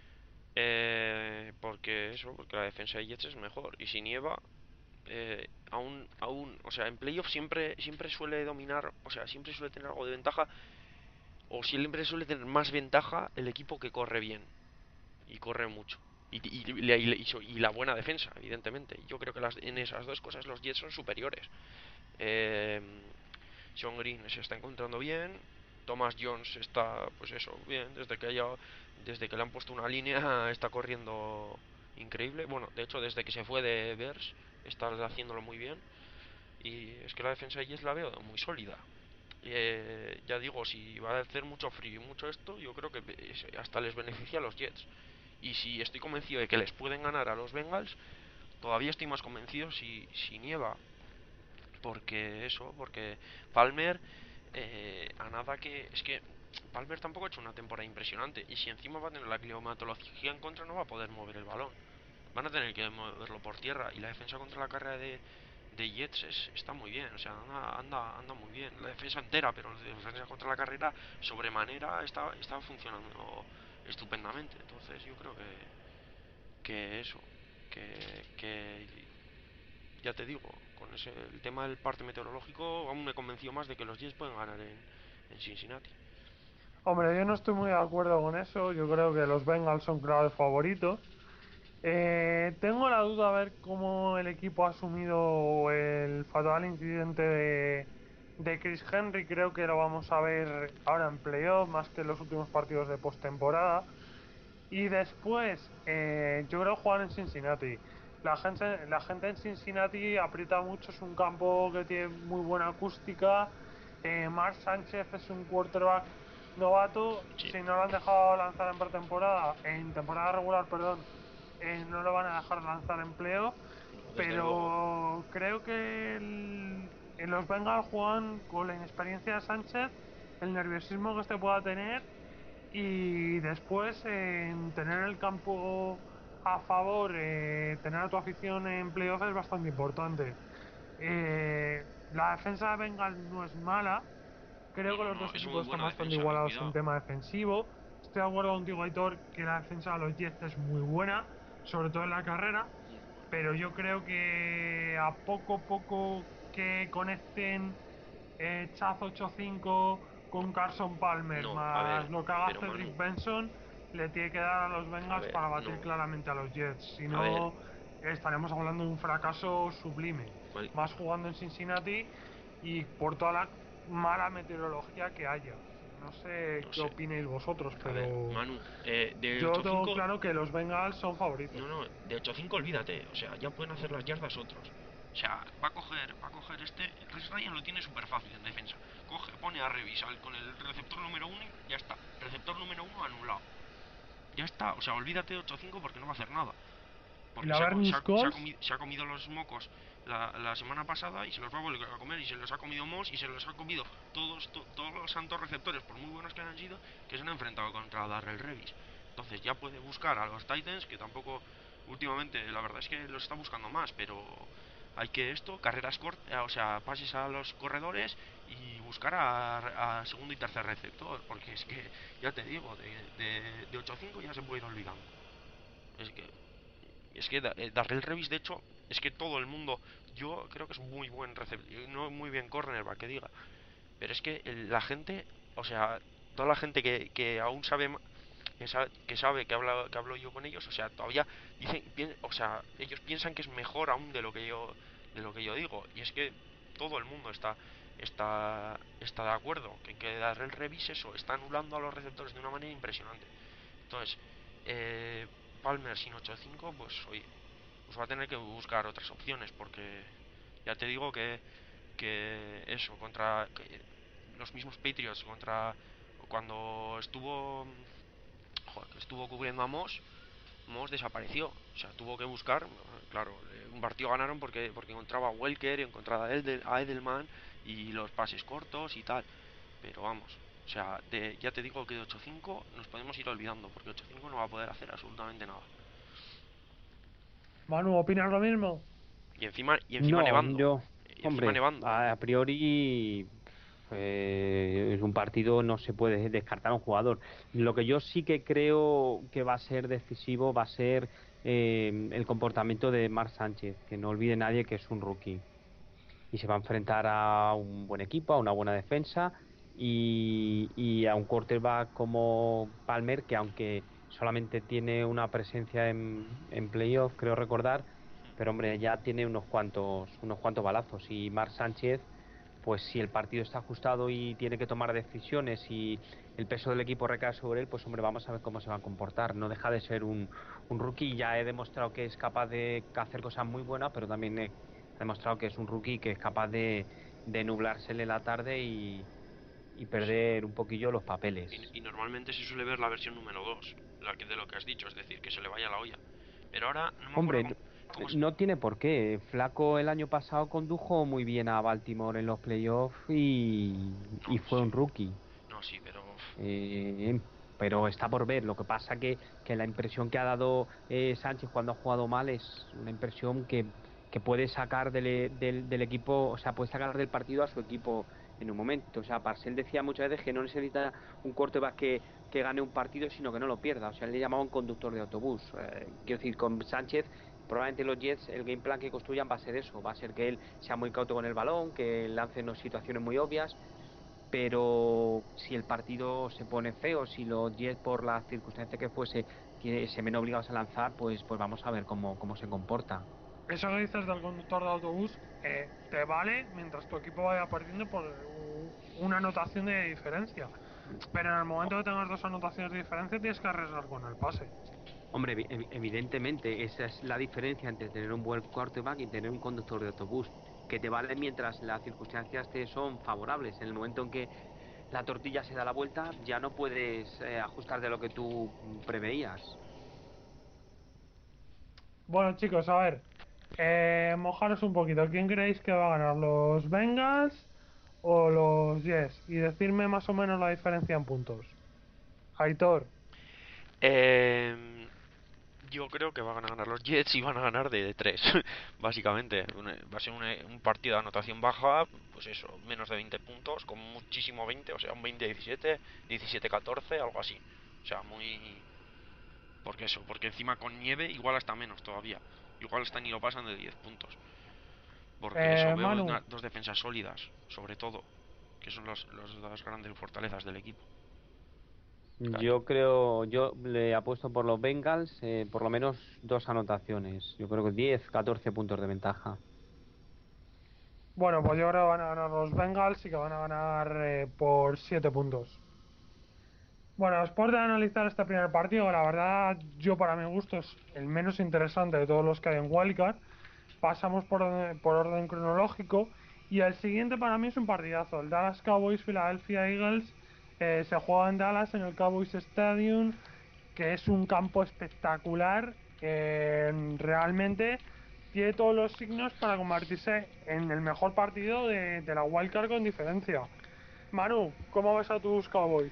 Eh, porque eso, porque la defensa de Jets es mejor. Y si nieva, eh, aún, aún, o sea, en playoff siempre, siempre suele dominar, o sea, siempre suele tener algo de ventaja, o siempre suele tener más ventaja el equipo que corre bien y corre mucho. Y, y, y, y, y la buena defensa, evidentemente. Yo creo que las, en esas dos cosas los Jets son superiores. Eh, Sean Green se está encontrando bien. Thomas Jones está, pues eso, bien. Desde que haya, desde que le han puesto una línea, está corriendo increíble. Bueno, de hecho, desde que se fue de Bears, está haciéndolo muy bien. Y es que la defensa de Jets la veo muy sólida. Eh, ya digo, si va a hacer mucho frío y mucho esto, yo creo que hasta les beneficia a los Jets. Y si estoy convencido de que les pueden ganar a los Bengals, todavía estoy más convencido si, si nieva. Porque eso, porque Palmer, eh, a nada que... Es que Palmer tampoco ha hecho una temporada impresionante. Y si encima va a tener la climatología en contra, no va a poder mover el balón. Van a tener que moverlo por tierra. Y la defensa contra la carrera de, de Jets es, está muy bien. O sea, anda, anda, anda muy bien. La defensa entera, pero la defensa contra la carrera sobremanera está, está funcionando estupendamente. Entonces yo creo que, que eso, que, que ya te digo, con ese, el tema del parte meteorológico aún me convenció más de que los Jets pueden ganar en, en Cincinnati. hombre, yo no estoy muy de acuerdo con eso. Yo creo que los Bengals son claros favoritos. Eh, tengo la duda a ver cómo el equipo ha asumido el fatal incidente de, de Chris Henry. Creo que lo vamos a ver ahora en playoff más que en los últimos partidos de postemporada. Y después, eh, yo creo jugar en Cincinnati. La gente, la gente en Cincinnati aprieta mucho, es un campo que tiene muy buena acústica. Eh, Mark Sánchez es un quarterback novato. Sí. Si no lo han dejado lanzar en pretemporada, en temporada regular, perdón, eh, no lo van a dejar lanzar en playoff. Desde Pero luego. creo que el, eh, los Bengals juegan con la inexperiencia de Sánchez, el nerviosismo que este pueda tener y después eh, en tener el campo a favor, eh, tener a tu afición en playoff es bastante importante. Eh, la defensa de Bengals no es mala, creo que No, los no, dos es muy equipos están buena bastante defensa, eh, igualados cuidado. en tema defensivo. Estoy de acuerdo contigo, Aitor, que la defensa de los Jets es muy buena, sobre todo en la carrera, pero yo creo que a poco a poco que conecten eh, Chaz ocho cinco con Carson Palmer, No, a más ver, lo que haga pero Cedric Manu, Benson, le tiene que dar a los a Bengals ver, para batir no, claramente a los Jets. Si a ver, no, estaremos hablando de un fracaso sublime. vale, Más jugando en Cincinnati y por toda la mala meteorología que haya. No sé no qué sé. opinéis vosotros, A ver, pero Manu, eh, de yo tengo ocho cinco, claro que los Bengals son favoritos. no, no, de ocho cinco olvídate, o sea, ya pueden hacer las yardas otros. O sea, va a coger, va a coger este, Chris Ryan lo tiene súper fácil en defensa. Coge, pone a revisar con el receptor número uno y ya está. Receptor número uno anulado. Ya está, o sea, olvídate de ocho cinco porque no va a hacer nada. ¿Y Porque la se ha, co- se, Bernie ha, se, ha Scholes? comi- se ha comido los mocos la, la semana pasada y se los va a volver a comer. Y se los ha comido Moss y se los ha comido todos to- todos los santos receptores, por muy buenos que hayan sido, que se han enfrentado contra Darrell Revis. Entonces ya puede buscar a los Titans, que tampoco últimamente la verdad es que los está buscando más, pero hay que esto, carreras cortas, o sea, pases a los corredores y buscar a, a segundo y tercer receptor, porque es que, ya te digo, de, de, de ocho cinco ya se puede ir olvidando. Es que es que da- eh, Darrell Revis, de hecho, es que todo el mundo, yo creo que es muy buen receptor, no muy bien cornerback, que diga, pero es que el- la gente, o sea, toda la gente que, que aún sabe, ma- que sabe, que sabe que habla, que hablo yo con ellos, o sea, todavía dicen, pien- o sea, ellos piensan que es mejor aún de lo que yo, de lo que yo digo, y es que todo el mundo está, está, está de acuerdo, que, que Darrell Revis eso, está anulando a los receptores de una manera impresionante. Entonces, eh, Palmer sin ocho cinco, pues oye, pues va a tener que buscar otras opciones porque ya te digo que, que eso, contra que los mismos Patriots, contra cuando estuvo, joder, que estuvo cubriendo a Moss, Moss desapareció, o sea, tuvo que buscar, claro, eh, un partido ganaron porque porque encontraba a Welker, encontraba a, Edel, a Edelman y los pases cortos y tal, pero vamos, o sea, de, ya te digo que de ocho cinco nos podemos ir olvidando porque ocho cinco no va a poder hacer absolutamente nada. Manu, ¿opinas lo mismo? Y encima, y encima No, nevando. yo, Y encima hombre, nevando. a, a priori eh, es un partido, no se puede descartar a un jugador. Lo que yo sí que creo que va a ser decisivo va a ser eh, el comportamiento de Marc Sánchez, que no olvide nadie que es un rookie y se va a enfrentar a un buen equipo, a una buena defensa y, y a un quarterback como Palmer, que aunque solamente tiene una presencia en, en playoff, creo recordar, pero hombre, ya tiene unos cuantos, unos cuantos balazos. Y Marc Sánchez, pues si el partido está ajustado y tiene que tomar decisiones y el peso del equipo recae sobre él, pues hombre, vamos a ver cómo se va a comportar. No deja de ser un, un rookie, ya he demostrado que es capaz de hacer cosas muy buenas, pero también he, ha demostrado que es un rookie que es capaz de, de nublársele la tarde y, y Sí. perder un poquillo los papeles. Y, y normalmente se suele ver la versión número dos, la que de lo que has dicho, es decir, que se le vaya la olla. Pero ahora no me acuerdo Hombre, cómo, cómo es- no tiene por qué. Flaco el año pasado condujo muy bien a Baltimore en los playoffs y, No, y fue sí. un rookie. No, sí, pero... Eh, pero está por ver. Lo que pasa que, que la impresión que ha dado eh, Sánchez cuando ha jugado mal es una impresión que, que puede sacar del, e- del, del equipo, o sea, puede sacar del partido a su equipo en un momento. O sea, Parcel decía muchas veces que no necesita un quarterback que, que gane un partido, sino que no lo pierda. O sea, él le llamaba un conductor de autobús. Eh, quiero decir, con Sánchez, probablemente los Jets, el game plan que construyan va a ser eso. Va a ser que él sea muy cauto con el balón, que lance en situaciones muy obvias, pero si el partido se pone feo, si los Jets por las circunstancias que fuese que se ven obligados a lanzar, pues pues vamos a ver cómo, cómo se comporta. Eso que dices del conductor de autobús eh, te vale mientras tu equipo vaya perdiendo por u- una anotación de diferencia. Pero en el momento que tengas dos anotaciones de diferencia tienes que arriesgar con el pase. Hombre, evi- evi- evidentemente, esa es la diferencia entre tener un buen quarterback y tener un conductor de autobús, que te vale mientras las circunstancias te son favorables. En el momento en que la tortilla se da la vuelta, ya no puedes eh, ajustar de lo que tú mm, preveías. Bueno chicos, a ver, Eh, mojaros un poquito. ¿Quién creéis que va a ganar? ¿Los Bengals o los Jets? Y decirme más o menos la diferencia en puntos. Aitor. Eh, yo creo que van a ganar los Jets y van a ganar de, de tres, básicamente. Una- va a ser un, un partido de anotación baja, pues eso, menos de veinte puntos, con muchísimo veinte, o sea, un veinte diecisiete, diecisiete catorce, algo así. O sea, muy... Porque eso, porque encima con nieve igual hasta menos todavía. Igual hasta ni lo pasan de diez puntos. Porque eso, Eh, veo Manu. una- dos defensas sólidas, sobre todo, que son los, los- las grandes fortalezas del equipo. Claro. Yo creo, yo le apuesto por los Bengals, eh, por lo menos dos anotaciones. Yo creo que diez, catorce puntos de ventaja. Bueno, pues yo creo que van a ganar los Bengals y que van a ganar eh, por siete puntos. Bueno, después de analizar este primer partido, la verdad, yo para mi gusto es el menos interesante de todos los que hay en Wildcard. Pasamos por orden, por orden cronológico y el siguiente para mí es un partidazo. El Dallas Cowboys Philadelphia Eagles eh, se juega en Dallas en el Cowboys Stadium, que es un campo espectacular. Que realmente tiene todos los signos para convertirse en el mejor partido de, de la Wildcard con diferencia. Manu, ¿cómo ves a tus Cowboys?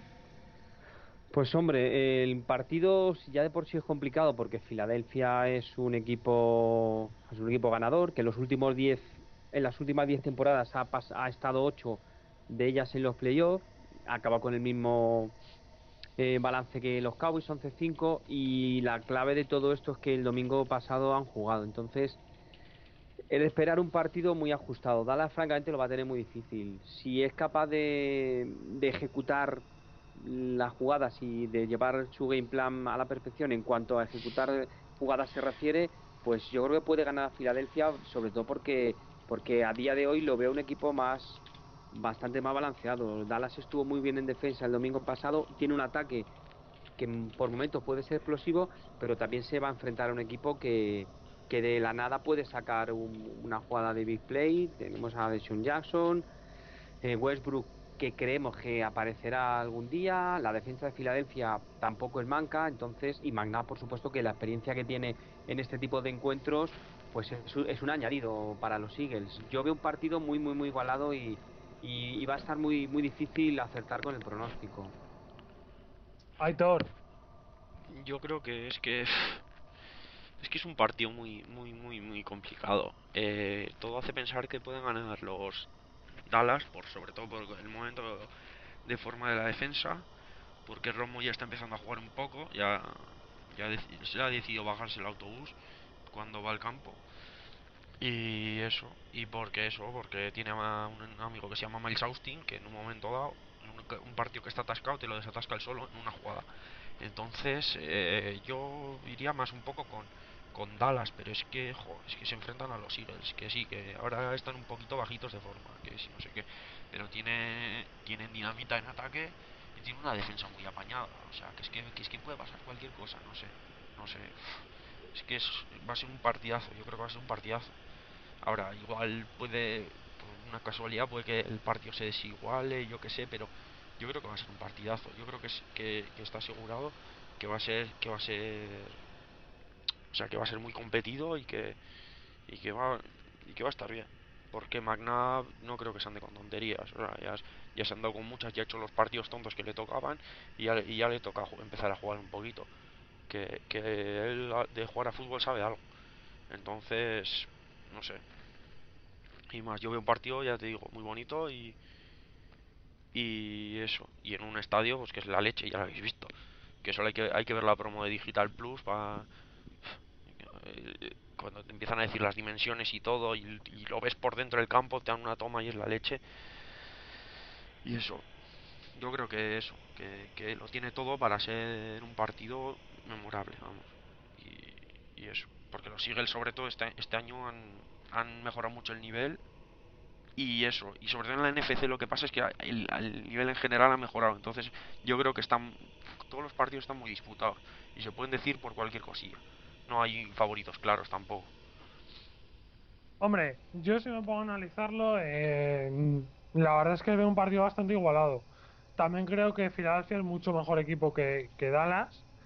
Pues hombre, el partido ya de por sí es complicado porque Filadelfia es un equipo, es un equipo ganador, que en los últimos diez, en las últimas diez temporadas ha, pas- ha estado ocho de ellas en los playoffs, acaba con el mismo eh, balance que los Cowboys, once cinco, y la clave de todo esto es que el domingo pasado han jugado. Entonces, el esperar un partido muy ajustado. Dallas, francamente, lo va a tener muy difícil. Si es capaz de, de ejecutar las jugadas y de llevar su game plan a la perfección en cuanto a ejecutar jugadas se refiere, pues yo creo que puede ganar a Filadelfia, sobre todo porque, porque a día de hoy lo veo un equipo más bastante más balanceado. Dallas estuvo muy bien en defensa el domingo pasado, tiene un ataque que mm, por momentos puede ser explosivo, pero también se va a enfrentar a un equipo que, que de la nada puede sacar un- una jugada de big play. Tenemos a Deshaun Jackson, eh, Westbrook, que creemos que aparecerá algún día. La defensa de Filadelfia tampoco es manca, entonces, y Magna, por supuesto, que la experiencia que tiene en este tipo de encuentros, pues es, un- es un añadido para los Eagles. Yo veo un partido muy, muy, muy igualado y, y, y va a estar muy, muy difícil acertar con el pronóstico. Aitor. Yo creo que es que es que es un partido muy muy muy muy complicado. Eh, todo hace pensar que pueden ganar los Dallas, por sobre todo por el momento de forma de la defensa, porque Romo ya está empezando a jugar un poco, ya ya deci- se ha decidido bajarse el autobús cuando va al campo. Y eso, y porque eso, porque tiene a un amigo que se llama Miles Austin, que en un momento dado, en un, un partido que está atascado, te lo desatasca el solo en una jugada. Entonces, eh, yo iría más un poco con, con Dallas, pero es que, jo, es que se enfrentan a los Eagles, que sí, que ahora están un poquito bajitos de forma, que sí, no sé qué, pero tiene, tienen dinamita en ataque y tiene una defensa muy apañada, o sea, que es que, que es que puede pasar cualquier cosa, no sé, no sé, es que es, va a ser un partidazo, yo creo que va a ser un partidazo. Ahora, igual puede, por una casualidad, puede que el partido se desiguale, yo qué sé, pero yo creo que va a ser un partidazo. Yo creo que, es, que, que está asegurado que va a ser, que va a ser, o sea, que va a ser muy competido y que, y que va, y que va a estar bien. Porque Magna no creo que se ande con tonterías. O sea, ya, ya se han dado con muchas, ya ha hecho los partidos tontos que le tocaban y ya, y ya le toca empezar a jugar un poquito. Que, que él de jugar a fútbol sabe algo. Entonces, no sé, y más, yo veo un partido, ya te digo, muy bonito y, y eso. Y en un estadio, pues que es la leche, ya lo habéis visto. Que solo hay que, hay que ver la promo de Digital Plus para... Cuando te empiezan a decir las dimensiones y todo, y, y lo ves por dentro del campo, te dan una toma y es la leche. Y eso, yo creo que eso, que, que lo tiene todo para ser un partido memorable, vamos. Y, y eso, porque los Eagles sobre todo este, este año han, han mejorado mucho el nivel. Y eso, y sobre todo en la N F C lo que pasa es que el, el nivel en general ha mejorado. Entonces yo creo que están todos los partidos están muy disputados y se pueden decir por cualquier cosilla. No hay favoritos claros tampoco. Hombre, yo si me pongo a analizarlo, eh, la verdad es que veo un partido bastante igualado. También creo que Filadelfia es mucho mejor equipo que, que Dallas.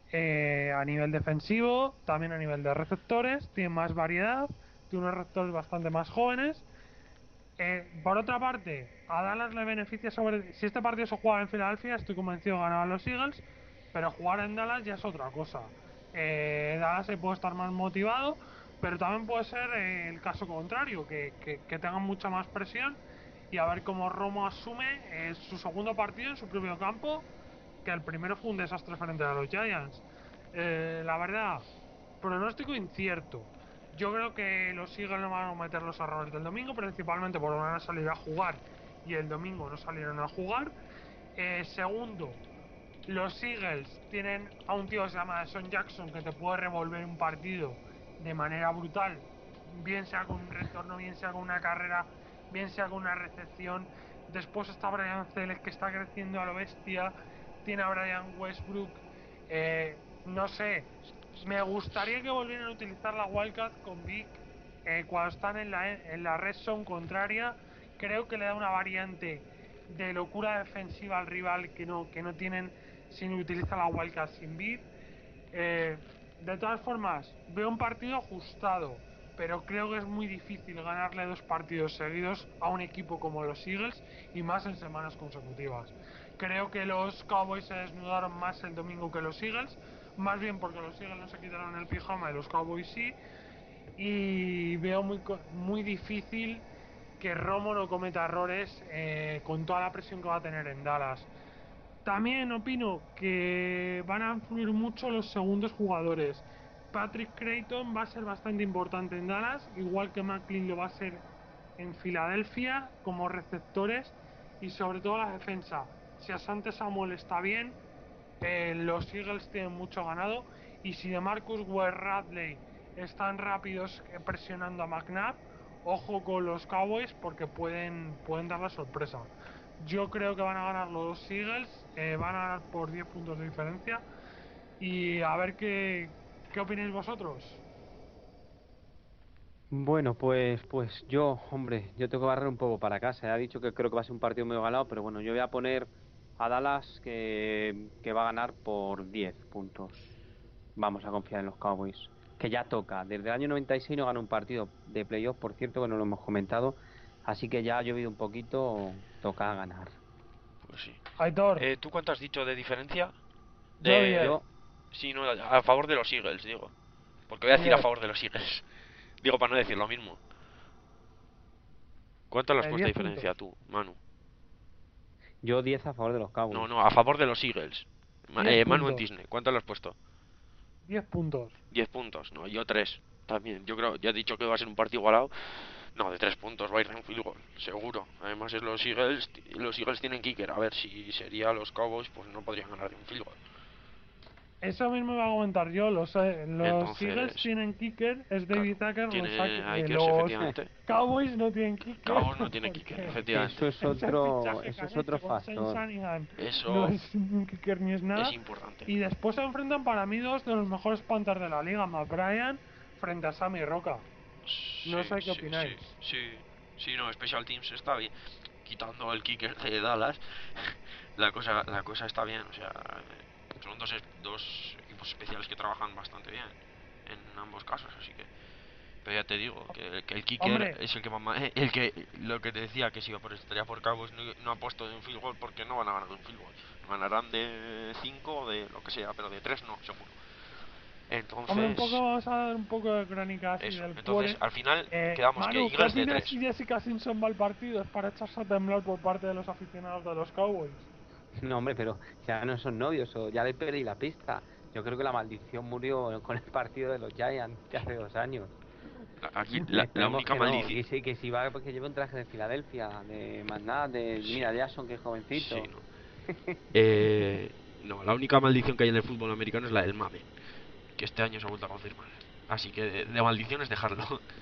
eh, a nivel defensivo, también a nivel de receptores, tiene más variedad, tiene unos receptores bastante más jóvenes. Eh, por otra parte, a Dallas le beneficia sobre... Si este partido se juega en Filadelfia, estoy convencido que ganarán los Eagles, pero jugar en Dallas ya es otra cosa. Eh, Dallas se puede estar más motivado, pero también puede ser eh, el caso contrario, que, que, que tengan mucha más presión y a ver cómo Romo asume eh, su segundo partido en su propio campo, que el primero fue un desastre frente a los Giants. Eh, la verdad, pronóstico incierto. Yo creo que los Eagles no van a cometer los errores del domingo, principalmente porque van a salir a jugar y el domingo no salieron a jugar. Eh, segundo, los Eagles tienen a un tío que se llama Son Jackson que te puede revolver un partido de manera brutal, bien sea con un retorno, bien sea con una carrera, bien sea con una recepción. Después está Brian Celes, que está creciendo a lo bestia. Tiene a Brian Westbrook. Eh, no sé, me gustaría que volvieran a utilizar la Wildcat con Vic eh, cuando están en la, en la red zone contraria. Creo que le da una variante de locura defensiva al rival que no, que no tienen si no utiliza la Wildcat sin Vic. Eh, de todas formas, veo un partido ajustado, pero creo que es muy difícil ganarle dos partidos seguidos a un equipo como los Eagles y más en semanas consecutivas. Creo que los Cowboys se desnudaron más el domingo que los Eagles, más bien porque los Eagles no se quitaron el pijama y los Cowboys sí, y veo muy, muy difícil que Romo no cometa errores eh, con toda la presión que va a tener en Dallas. También opino que van a influir mucho los segundos jugadores. Patrick Creighton va a ser bastante importante en Dallas, igual que McLean lo va a ser en Filadelfia como receptores y sobre todo la defensa. Si Asante Samuel está bien, eh, los Eagles tienen mucho ganado, y si DeMarcus Ware-Radley están rápidos eh, presionando a McNabb, ojo con los Cowboys porque pueden, pueden dar la sorpresa. Yo creo que van a ganar los Eagles, eh, van a ganar por diez puntos de diferencia, y a ver qué, qué opináis vosotros. Bueno, pues pues yo, hombre, yo tengo que barrer un poco para casa. Ya he dicho que creo que va a ser un partido muy ganado, pero bueno, yo voy a poner a Dallas que, que va a ganar por diez puntos. Vamos a confiar en los Cowboys, que ya toca. Desde el año noventa y seis no gana un partido de playoff, por cierto, que no lo hemos comentado. Así que ya ha llovido un poquito, toca ganar. Pues sí. Aitor, Eh, ¿Tú cuánto has dicho de diferencia? yo De... diez. Yo, Sí, no, a favor de los Eagles, digo. Porque voy a decir a diez. favor de los Eagles. Digo para no decir lo mismo. ¿Cuánto le has Eh, puesto de diez diferencia puntos. tú, Manu? yo diez a favor de los Cowboys. No, no, a favor de los Eagles. Ma- diez eh, Manu en puntos. Disney, ¿cuánto le has puesto? diez puntos. diez puntos, no, yo tres. También, yo creo, ya he dicho que va a ser un partido igualado. No, de tres puntos va a ir de un field goal, seguro. Además es los Eagles, los Eagles tienen kicker. A ver, si sería los Cowboys, pues no podrían ganar de un field goal. Eso mismo iba a comentar yo. Los, eh, los Entonces, Eagles tienen kicker, es David claro, Tucker. tiene Los, saque- eh, Akers, los efectivamente. Cowboys no tienen kicker. Cowboys no tiene porque kicker, efectivamente. Eso es ese otro, fichaje que eso han es otro hecho con Shane factor. Shanahan Eso no es un kicker ni es nada. es importante. Y después se enfrentan para mí dos de los mejores Panthers de la liga, Matt Bryan frente a Sammy Roca. No Sí, sé qué sí, opináis. Sí, sí, sí, no, Special Teams está bien. Quitando el kicker de Dallas, la cosa, la cosa está bien. O sea, son dos, es- dos equipos especiales que trabajan bastante bien en ambos casos, así que. Pero ya te digo que, que el kicker Hombre. es el que más ma- el que lo que te decía que si iba por estaría por Cowboys no, no ha puesto de un field goal porque no van a ganar de un field goal. Ganarán de cinco o de lo que sea, pero de tres no, seguro. Entonces, Hombre, un poco, vamos a dar un poco de crónica así eso. del Entonces, cuore. al final Eh, quedamos Manu, que ¿qué Eagles de opinas tres. si Jessica Simpson va al partido? Es para echarse a temblar por parte de los aficionados de los Cowboys. No, hombre, pero ya no son novios, o ya le perdí la pista. Yo creo que la maldición murió con el partido de los Giants de hace dos años. Aquí la, la Esperemos única que no, maldición. que sí, que sí va porque lleva un traje de Filadelfia, de McNabb, de Sí. mira Jackson, que es jovencito. Sí, no. Eh, no, la única maldición que hay en el fútbol americano es la del mame, que este año se ha vuelto a confirmar. Así que de, de maldiciones dejarlo.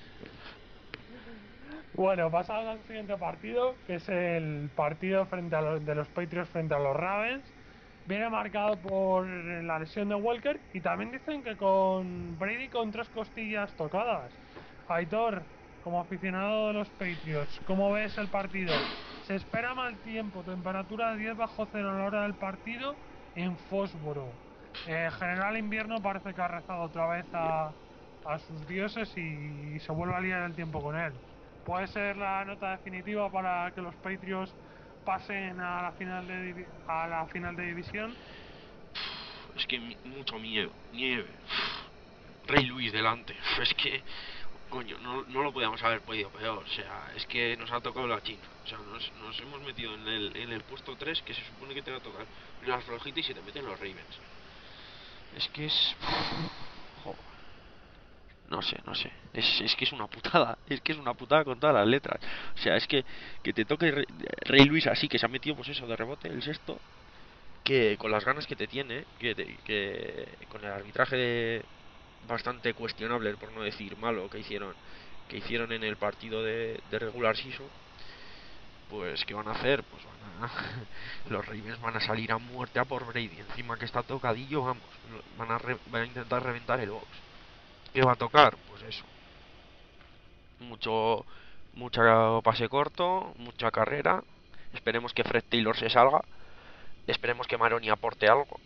Bueno, pasamos al siguiente partido, que es el partido frente a los, de los Patriots frente a los Ravens. Viene marcado por la lesión de Walker y también dicen que con Brady con tres costillas tocadas. Aitor, como aficionado de los Patriots, ¿cómo ves el partido? Se espera mal tiempo, temperatura de diez bajo cero a la hora del partido en Foxboro. En general, invierno parece que ha rezado otra vez a, a sus dioses y, y se vuelve a liar el tiempo con él. Puede ser la nota definitiva para que los Patriots pasen a la final de, divi- a la final de división. Es que mi- mucho miedo, nieve. Rey Luis delante. Es que, coño, no, no lo podíamos haber podido peor. O sea, es que nos ha tocado la China. O sea, nos, nos hemos metido en el, en el puesto tres que se supone que te va a tocar las flojitas y se te meten los Ravens. Es que es... Joder. No sé, no sé. Es, es que es una putada. Es que es una putada con todas las letras. O sea, es que, que te toque Rey, Rey Luis así, que se ha metido pues eso de rebote, el sexto. Que con las ganas que te tiene, que, te- que con el arbitraje de- bastante cuestionable, por no decir malo, que hicieron que hicieron en el partido de, de regular season, pues ¿qué van a hacer? Pues van a los Ravens van a salir a muerte a por Brady, encima que está tocadillo, vamos, van a, re- van a intentar reventar el box. ¿Qué va a tocar? Pues eso, mucho mucha pase corto, mucha carrera. Esperemos que Fred Taylor se salga, esperemos que Maroni aporte algo.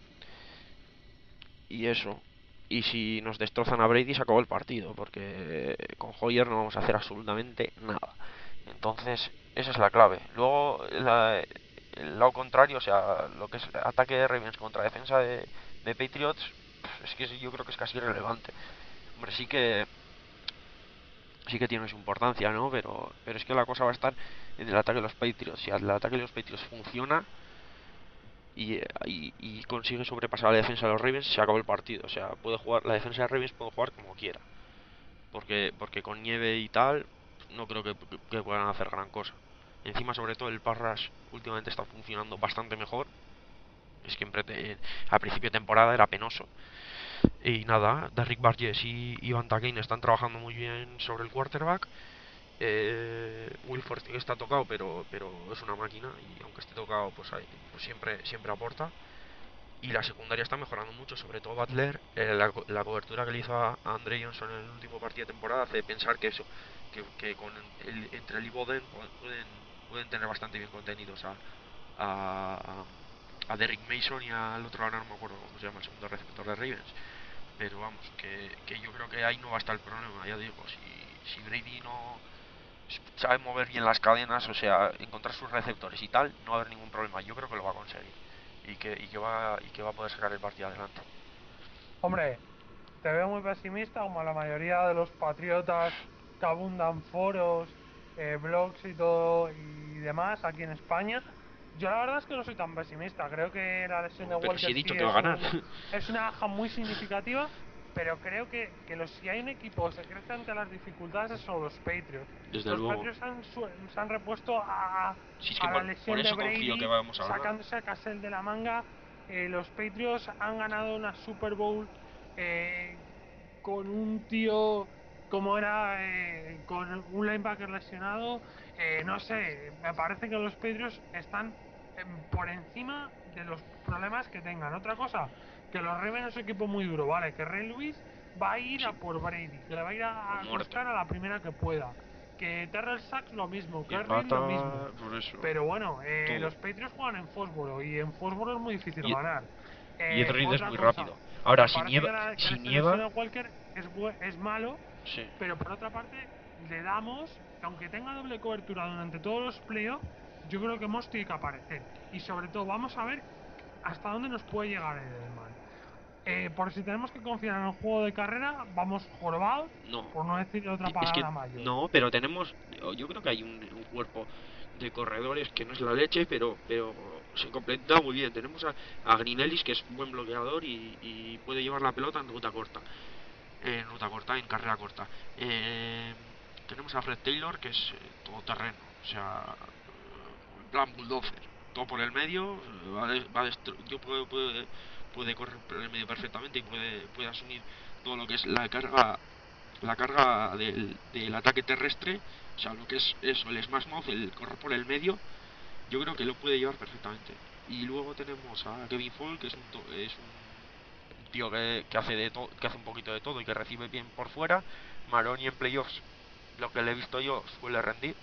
Y eso. Y si nos destrozan a Brady, se acabó el partido, porque con Hoyer no vamos a hacer absolutamente nada. Entonces, esa es la clave. Luego, la- el lado contrario, o sea, lo que es ataque de Ravens contra defensa de, de Patriots, es que yo creo que es casi irrelevante. Hombre, sí que sí que tiene su importancia, ¿no? Pero, pero es que la cosa va a estar en el ataque de los Patriots. Si el ataque de los Patriots funciona, y, y, y consigue sobrepasar la defensa de los Ravens, se acabó el partido. O sea, puede jugar la defensa de Ravens puede jugar como quiera, porque porque con nieve y tal no creo que, que puedan hacer gran cosa. Encima, sobre todo, el pass rush últimamente está funcionando bastante mejor. Es que en pre- a principio de temporada era penoso. Y nada, Derrick Barges y Ivan Takane están trabajando muy bien sobre el quarterback. eh, Wilford está tocado, pero pero es una máquina, y aunque esté tocado, pues, ahí, pues siempre siempre aporta. Y la secundaria está mejorando mucho, sobre todo Butler. Eh, la, la cobertura que le hizo a, a Andre Johnson en el último partido de temporada hace pensar que eso, que, que con el, entre el y Boden pueden, pueden tener bastante bien contenidos a, a, a Derrick Mason y al otro, ahora no me acuerdo cómo se llama, el segundo receptor de Ravens. Pero vamos, que, que yo creo que ahí no va a estar el problema, ya digo, si, si Brady no sabe mover bien las cadenas, o sea, encontrar sus receptores y tal, no va a haber ningún problema. Yo creo que lo va a conseguir y que, y que va y que va a poder sacar el partido adelante. Hombre, te veo muy pesimista, como la mayoría de los patriotas que abundan foros, eh, blogs y todo y demás aquí en España. Yo la verdad es que no soy tan pesimista. Creo que la lesión de Pero si Walker he dicho sí que va es a ganar. un es una baja muy significativa, pero creo que, que los, si hay un equipo que se crece ante las dificultades son los Patriots. Desde Los luego. Patriots han, su- se han repuesto a, Si es que a la por, lesión por de eso confío que Brady, vamos a ganar. sacándose a Cassell de la manga. Eh, los Patriots han ganado una Super Bowl eh, con un tío como era, eh, con un linebacker lesionado. Eh, no sé, me parece que los Patriots están em, por encima de los problemas que tengan. Otra cosa, que los Ravens es un equipo muy duro, ¿vale? Que Ray Lewis va a ir Sí. a por Brady, que le va a ir a, A a muerte. buscar a la primera que pueda. Que Terrell Sachs lo mismo, Y que el Reed lo mismo. Bata, por eso. Pero bueno, eh, Todo. los Patriots juegan en Fósforo y en Fósforo es muy difícil Y, ganar. y Eh, Ed Reed es otra muy cosa, rápido. Ahora, me si parece nieva, que, la, que si la selección nieva, de Walker es, bu- es malo, sí. pero por otra parte le damos, que aunque tenga doble cobertura durante todos los playoffs, yo creo que Moss tiene que aparecer. Y sobre todo, vamos a ver hasta dónde nos puede llegar Edelman. Eh, por si tenemos que confiar en el juego de carrera, vamos jorobados, No. por no decir otra Es que palabra mayor. no, pero tenemos, yo creo que hay un, un cuerpo de corredores que no es la leche, pero pero se completa muy bien. Tenemos a, a Grinellis, que es un buen bloqueador y, y puede llevar la pelota en ruta corta, en ruta corta, en carrera corta. Eh, tenemos a Fred Taylor, que es eh, todoterreno, o sea, eh, en plan bulldozer, todo por el medio, eh, va, de- va destru- yo puedo, puede, puede correr por el medio perfectamente y puede, puede asumir todo lo que es la carga la carga del, del ataque terrestre, o sea, lo que es eso, el smash mouth, el correr por el medio, yo creo que lo puede llevar perfectamente. Y luego tenemos a Kevin Fall, que es un, to- es un tío que, que hace de to- que hace un poquito de todo y que recibe bien por fuera. Maroni en playoffs, lo que le he visto yo, suele rendir.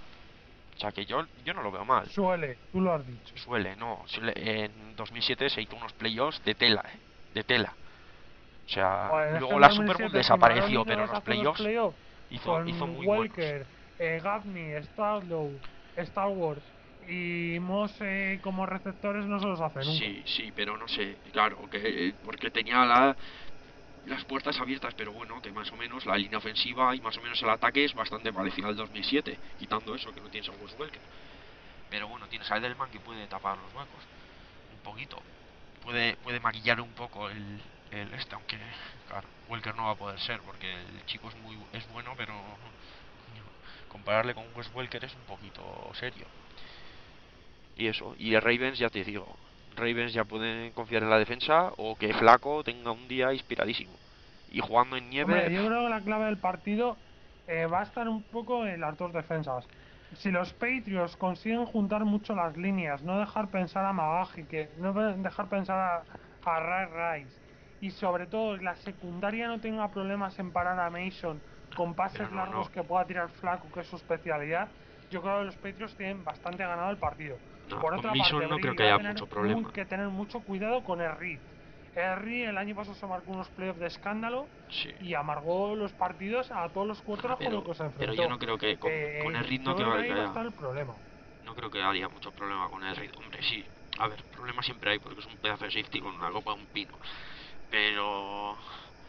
O sea que yo, yo no lo veo mal. Suele, tú lo has dicho. Suele, no. Suele, en dos mil siete se hizo unos playoffs de tela, ¿eh? de tela. O sea, Joder, es que luego en la dos mil Super Bowl siete, si desapareció, Maroni pero nos en los hace los playoffs playoffs hizo, con hizo muy Welker, buenos. eh, Gaffney, Stadlow, Star Wars y Moss eh, como receptores, no se los hace nunca. Sí, sí, pero no sé, claro, que porque tenía la, las puertas abiertas, pero bueno, que más o menos la línea ofensiva y más o menos el ataque es bastante parecido al dos mil siete, quitando eso, que no tienes a Wes Welker. Pero bueno, tienes a Edelman que puede tapar los huecos, un poquito. Puede, puede maquillar un poco el, el este, aunque, claro, Welker no va a poder ser, porque el chico es muy es bueno, pero compararle con Wes Welker es un poquito serio. Y eso, y el Ravens ya te digo, Ravens ya pueden confiar en la defensa o que Flaco tenga un día inspiradísimo. Y jugando en nieve... Hombre, yo creo que la clave del partido eh, va a estar un poco en las dos defensas. Si los Patriots consiguen juntar mucho las líneas, no dejar pensar a Magaji, que no dejar pensar a, a Ray Rice, y sobre todo la secundaria no tenga problemas en parar a Mason con pases no, largos no. que pueda tirar Flaco, que es su especialidad, yo creo que los Patriots tienen bastante ganado el partido. No, Por con otra Mason parte, no creo Brady que va a haya tener mucho problema. muy, que tener mucho cuidado con el Reed. Henry el año pasado se marcó unos playoffs de escándalo Sí. y amargó los partidos a todos los quarterbacks con los que se enfrentó. Pero yo no creo que con, eh, con el Reed no yo creo creo que que ahí va a haya, estar el problema. no creo que haya mucho problema con el Reed. Hombre, sí, a ver, problemas siempre hay porque es un pedazo de safety con una copa de un pino. Pero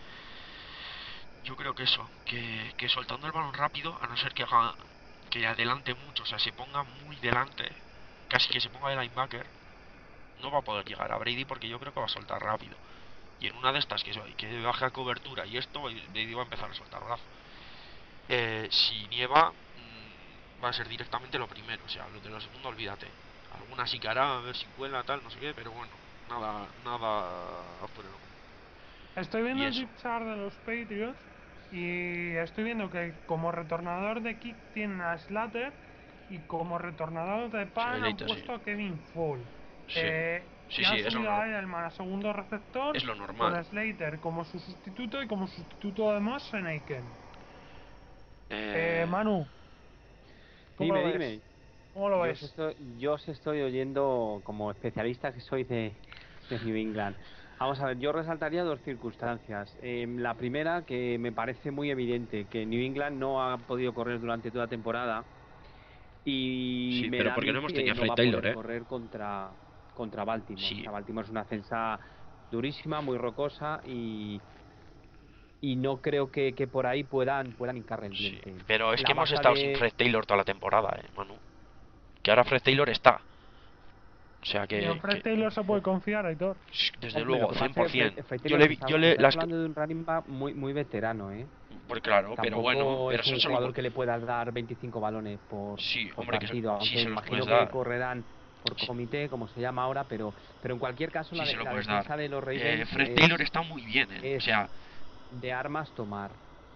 yo creo que eso, que, que soltando el balón rápido, a no ser que haga que adelante mucho, o sea, se ponga muy delante, casi que se ponga de linebacker, no va a poder llegar a Brady porque yo creo que va a soltar rápido. Y en una de estas que, que baje a cobertura y esto, Brady va a empezar a soltar brazo. Eh, si nieva, mmm, va a ser directamente lo primero, o sea, lo de lo segundo, olvídate. Alguna sí que hará, a ver si cuela, tal, no sé qué, pero bueno, nada, nada afuera. Estoy viendo el deep chart de los Patriots y estoy viendo que como retornador de kick tienen a Slater y como retornador de pan sí, han puesto sí. a Kevin Fall. Sí, eh, sí, y sí, han es lo subido a normal. Edelman a segundo receptor Es lo normal. con Slater como su sustituto y como sustituto además Seneiken. Eh... Eh, Manu, ¿cómo Dime, lo ves? dime. ¿Cómo lo Yo ves? os, estoy, yo os estoy oyendo como especialista que soy de, de New England. Vamos a ver, yo resaltaría dos circunstancias. Eh, la primera, que me parece muy evidente, que New England no ha podido correr durante toda la temporada y Sí, me pero da a porque mí no hemos que tenido a no Fred va a Taylor, poder ¿eh? correr contra, contra Baltimore. Sí. O sea, Baltimore es una defensa durísima, muy rocosa y... y no creo que, que por ahí puedan puedan hincarle el diente. Sí, pero es la que hemos baja estado de... sin Fred Taylor toda la temporada, eh, Manu. Que ahora Fred Taylor está. O sea que... ¿Y en Fred que... Taylor se puede confiar, Aitor? Desde Hombre, luego, lo que cien pasa por es que cien. Fred, Fred Yo Taylor, le vi... está, Yo le... estás Las... hablando de un running back muy muy veterano, ¿eh? Pues claro, Tampoco pero bueno, pero es eso un se jugador lo... que le pueda dar veinticinco balones por, Sí, por hombre, que partido, sí aunque se los imagino puedes que dar. correrán por Sí. comité, como se llama ahora, pero pero en cualquier caso Sí la, de, se lo la puedes defensa dar. de los Eh, Ravens Fred es, Taylor está muy bien, ¿eh? es O sea... de armas tomar.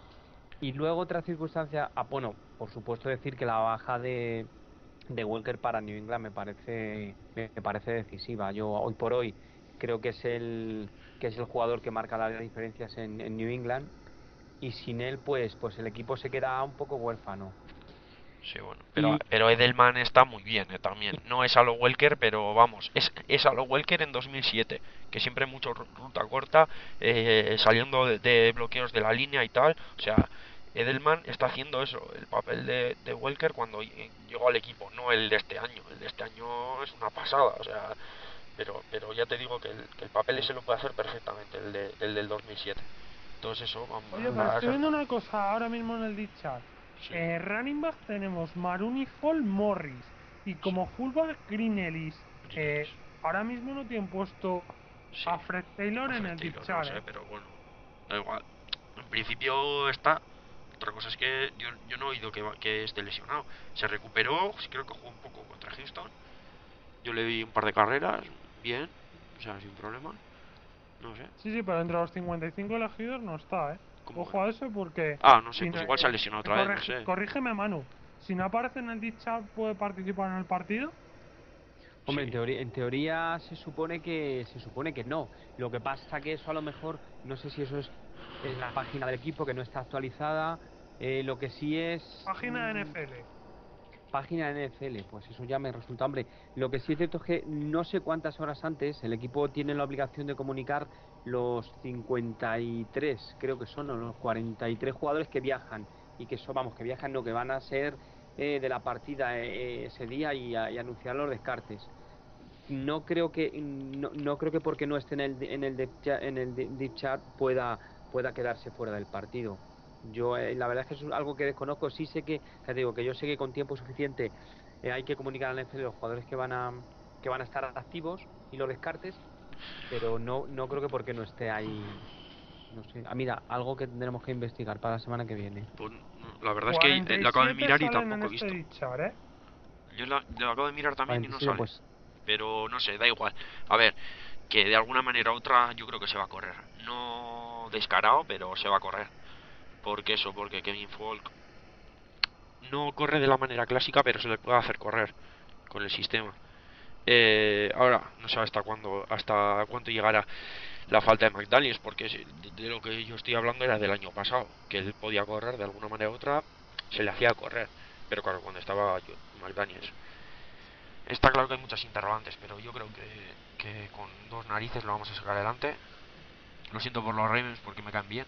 Y luego otra circunstancia, ah, bueno, por supuesto decir que la baja de de Welker para New England me parece me parece decisiva. Yo hoy por hoy creo que es el que es el jugador que marca las diferencias en, en New England y sin él pues pues el equipo se queda un poco huérfano. Sí, bueno, pero, Y pero Edelman está muy bien, eh, también. No es a lo Welker, pero vamos, es, es a lo Welker en dos mil siete, que siempre mucho ruta corta, eh, saliendo de, de bloqueos de la línea y tal. O sea, Edelman está haciendo eso, el papel de, de Welker cuando llegó al equipo, no el de este año. El de este año es una pasada, o sea, pero pero ya te digo que el, que el papel ese lo puede hacer perfectamente, el, de, el del dos mil siete. Entonces eso, vamos. Oye, pero estoy viendo una cosa ahora mismo en el deep chart. Sí. En running back tenemos Maruni, Fall, Morris y como sí. fullback Green Ellis. Eh, ahora mismo no tienen puesto sí. a Fred Taylor a en Fred el Taylor, deep chart. No sé, eh. pero bueno, da igual. En principio está. Otra cosa es que yo, yo no he oído que, que esté lesionado. Se recuperó, creo que jugó un poco contra Houston. Yo le vi un par de carreras, bien, o sea, sin problema. No sé. Sí, sí, pero entre los cincuenta y cinco elegidos no está, ¿eh? Ojo a eso porque... Ah, no sé, si pues no, igual se ha lesionado otra corrige, vez, no sé. Corrígeme, Manu. Si no aparece en el deep chart, ¿puede participar en el partido? Hombre, sí. en teoría, en teoría se supone que se supone que no. Lo que pasa que eso a lo mejor, no sé si eso es en la página del equipo que no está actualizada. Eh, lo que sí es... Página de N F L. página de N F L, pues eso ya me resulta, hombre. Lo que sí es cierto es que no sé cuántas horas antes el equipo tiene la obligación de comunicar los cincuenta y tres, creo que son, o los cuarenta y tres jugadores que viajan. Y que eso, vamos, que viajan, no, que van a ser eh, de la partida eh, ese día y, a, y anunciar los descartes. No creo que no, no creo que porque no esté en el en el deep chat, en el deep chat pueda pueda quedarse fuera del partido. Yo eh, la verdad es que es algo que desconozco. Sí sé que, ya te digo, que yo sé que con tiempo suficiente eh, hay que comunicar al N F L los jugadores que van a que van a estar activos y los descartes, pero no no creo que porque no esté ahí, no sé. Ah, mira, algo que tendremos que investigar para la semana que viene. Pues, no, la verdad es que eh, lo acabo de cuarenta y siete mirar y salen en tampoco he este visto. dichar, ¿eh? Yo la- lo acabo de mirar también y no cuarenta y siete, sale. pues Pero no sé, da igual. A ver, que de alguna manera u otra yo creo que se va a correr. No descarado, pero se va a correr. Porque eso, porque Kevin Folk no corre de la manera clásica, pero se le puede hacer correr con el sistema. Eh, ahora, no sé hasta cuándo, hasta cuánto llegará la falta de McDaniels, porque de, de lo que yo estoy hablando era del año pasado, que él podía correr de alguna manera u otra, se le hacía correr. Pero claro, cuando estaba yo- McDaniels. Está claro que hay muchas interrogantes, pero yo creo que, que con dos narices lo vamos a sacar adelante. Lo siento por los Ravens porque me caen bien.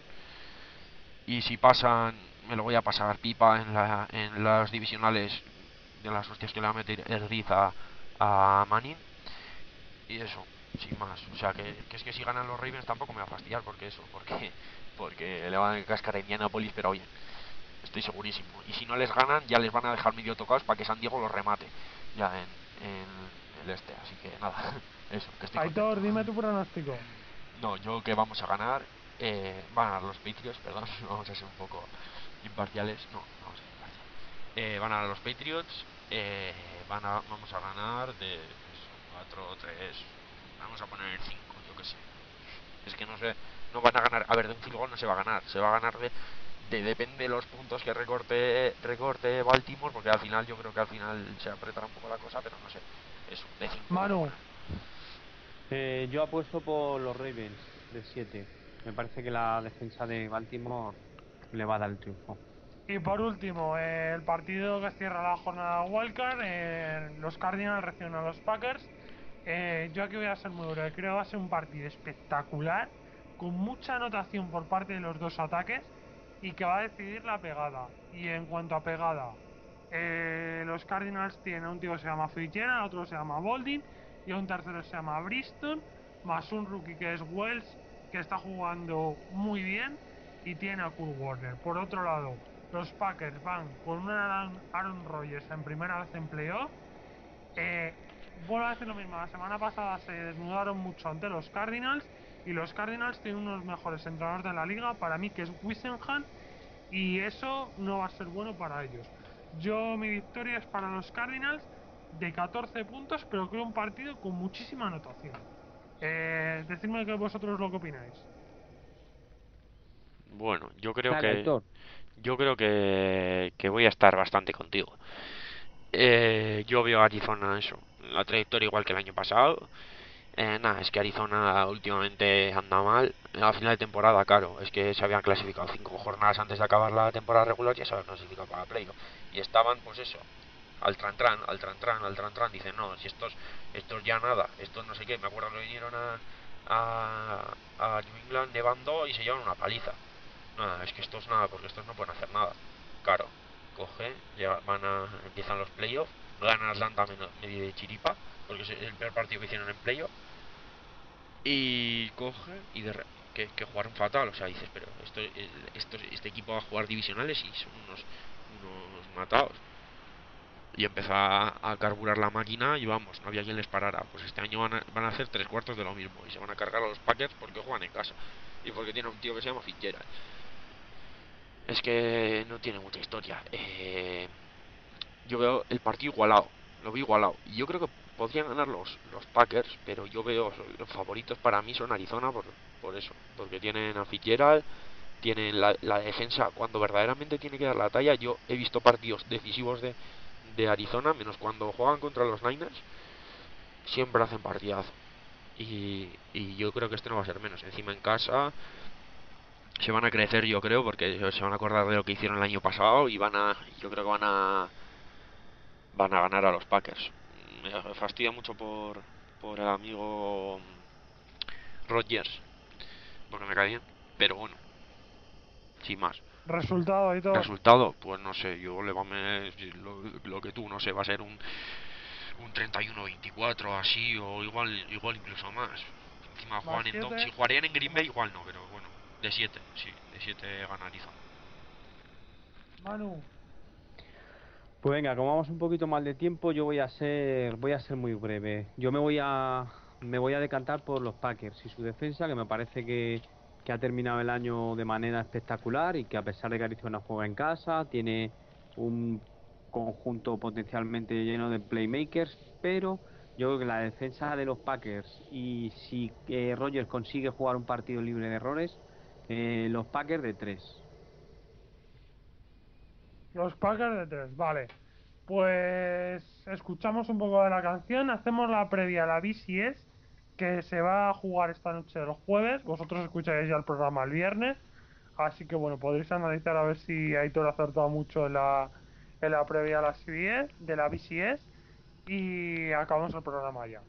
Y si pasan, me lo voy a pasar pipa en, la, en las divisionales de las hostias que le va a meter Erdiz a, a Manning. Y eso, sin más. O sea, que, que es que si ganan los Ravens tampoco me va a fastidiar porque eso, porque porque le van a cascar a Indianapolis, pero bien, estoy segurísimo. Y si no les ganan, ya les van a dejar medio tocados para que San Diego los remate ya en, en el este. Así que nada, eso, que estoy Aitor, contento. dime tu pronóstico. No, yo que vamos a ganar, eh, van a ganar los Patriots, perdón, vamos a ser un poco imparciales. No, vamos a ser imparciales. Eh, van a ganar los Patriots, eh, van a, vamos a ganar de cuatro tres, vamos a poner cinco, yo que sé. Es que no sé, no van a ganar, a ver, de un field goal no se va a ganar, se va a ganar de, de depende de los puntos que recorte recorte Baltimore, porque al final yo creo que al final se apretará un poco la cosa, pero no sé, eso, de cinco. Manu, Eh, yo apuesto por los Ravens de siete. Me parece que la defensa de Baltimore le va a dar el triunfo. y por último, eh, el partido que cierra la jornada Wildcard, eh, los Cardinals reciben a los Packers. Eh, yo aquí voy a ser muy breve, creo que va a ser un partido espectacular, con mucha anotación por parte de los dos ataques y que va a decidir la pegada. Y en cuanto a pegada, eh, los Cardinals tienen a un tío que se llama Fitzgerald, otro se llama Boldin y a un tercero se llama Briston, más un rookie que es Wells, que está jugando muy bien, y tiene a Kurt Warner. Por otro lado, los Packers van con un Aaron, Aaron Rodgers en primera vez en playoff. Eh, vuelvo a decir lo mismo, la semana pasada se desnudaron mucho ante los Cardinals y los Cardinals tienen unos de los mejores entrenadores de la liga, para mí, que es Whisenham, y eso no va a ser bueno para ellos. Yo, mi victoria es para los Cardinals de catorce puntos, pero creo un partido con muchísima anotación. Eh, decidme que vosotros lo que opináis. Bueno, yo creo Dale, que Aitor. yo creo que, que voy a estar bastante contigo. Eh, yo veo a Arizona eso, la trayectoria igual que el año pasado. Eh, nada, es que Arizona últimamente anda mal. A final de temporada, claro, es que se habían clasificado cinco jornadas antes de acabar la temporada regular, ya se habían clasificado para playoff. Y estaban, pues eso, al tran tran, al tran tran, al tran tran. Dicen, no, si estos, estos ya nada, estos no sé qué. Me acuerdo que vinieron a, a, a New England nevando y se llevan una paliza. Nada, es que estos nada, porque estos no pueden hacer nada. Claro, coge, ya van a, empiezan los playoffs, ganan Atlanta medio, medio de chiripa, porque es el peor partido que hicieron en playoff. Y coge y de re- que, que jugaron fatal, o sea, dices, pero esto, esto, este equipo va a jugar divisionales y son unos, unos matados. Y empezó a, a carburar la máquina y vamos, no había quien les parara. Pues este año van a, van a hacer tres cuartos de lo mismo y se van a cargar a los Packers porque juegan en casa y porque tiene un tío que se llama Fitzgerald. Es que no tiene mucha historia. Eh, yo veo el partido igualado, lo veo igualado. Y yo creo que podrían ganar los, los Packers, pero yo veo los favoritos para mí son Arizona por, por eso. Porque tienen a Fitzgerald, tienen la, la defensa cuando verdaderamente tiene que dar la talla. Yo he visto partidos decisivos de, de Arizona, menos cuando juegan contra los Niners, siempre hacen partidazo. Y, y yo creo que este no va a ser menos. Encima en casa se van a crecer, yo creo, porque se van a acordar de lo que hicieron el año pasado y van a, yo creo que van a van a ganar a los Packers. Me fastidia mucho por, por el amigo Rodgers, porque me cae bien, pero bueno, sin más. Resultado, Aitor. Resultado, pues no sé, yo le va a lo, lo que tú, no sé, va a ser un un treinta y uno veinticuatro así, o igual igual incluso más. Encima juegan en Dom- si jugarían en Green Bay igual no, pero bueno, de siete, sí, de siete ganariza. Manu. Pues venga, como vamos un poquito mal de tiempo, yo voy a ser voy a ser muy breve. Yo me voy a me voy a decantar por los Packers y su defensa, que me parece que, que ha terminado el año de manera espectacular y que a pesar de que Arizona juega en casa, tiene un conjunto potencialmente lleno de playmakers, pero yo creo que la defensa de los Packers, y si eh, Rodgers consigue jugar un partido libre de errores, eh, los Packers de tres. Los Packers de tres, vale. Pues escuchamos un poco de la canción, hacemos la previa a la B C S, que se va a jugar esta noche los jueves. Vosotros escucharéis ya el programa el viernes. Así que bueno, podréis analizar a ver si Aitor ha acertado mucho en la, en la previa a la C B S, de la B C S. Y acabamos el programa ya.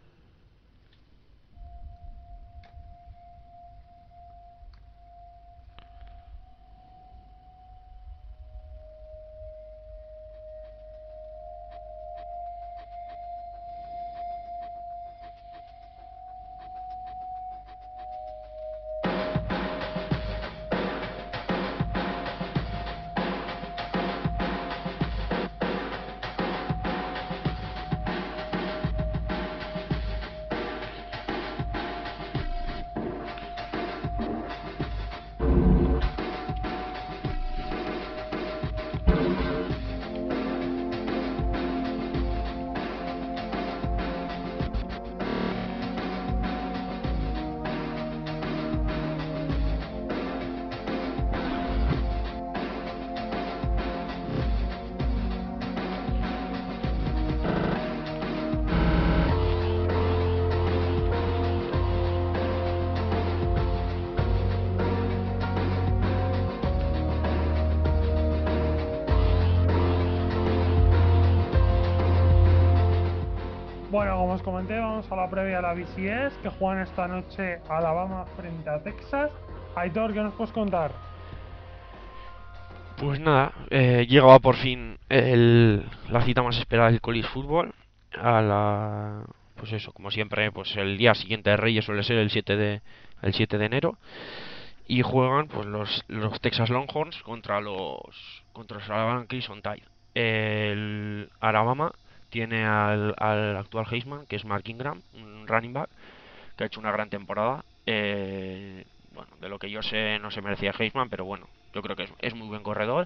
Bueno, como os comenté, vamos a la previa a la B C S, que juegan esta noche Alabama frente a Texas. Aitor, ¿qué nos puedes contar? Pues nada, eh, llegaba por fin el, la cita más esperada del college football. A la, pues eso, como siempre, pues el día siguiente de Reyes suele ser el siete de, el siete de enero. Y juegan pues los, los Texas Longhorns contra los contra los Alabama Crimson Tide. El Alabama tiene al, al actual Heisman, que es Mark Ingram, un running back que ha hecho una gran temporada. Eh, bueno, de lo que yo sé no se merecía Heisman, pero bueno, yo creo que es, es muy buen corredor.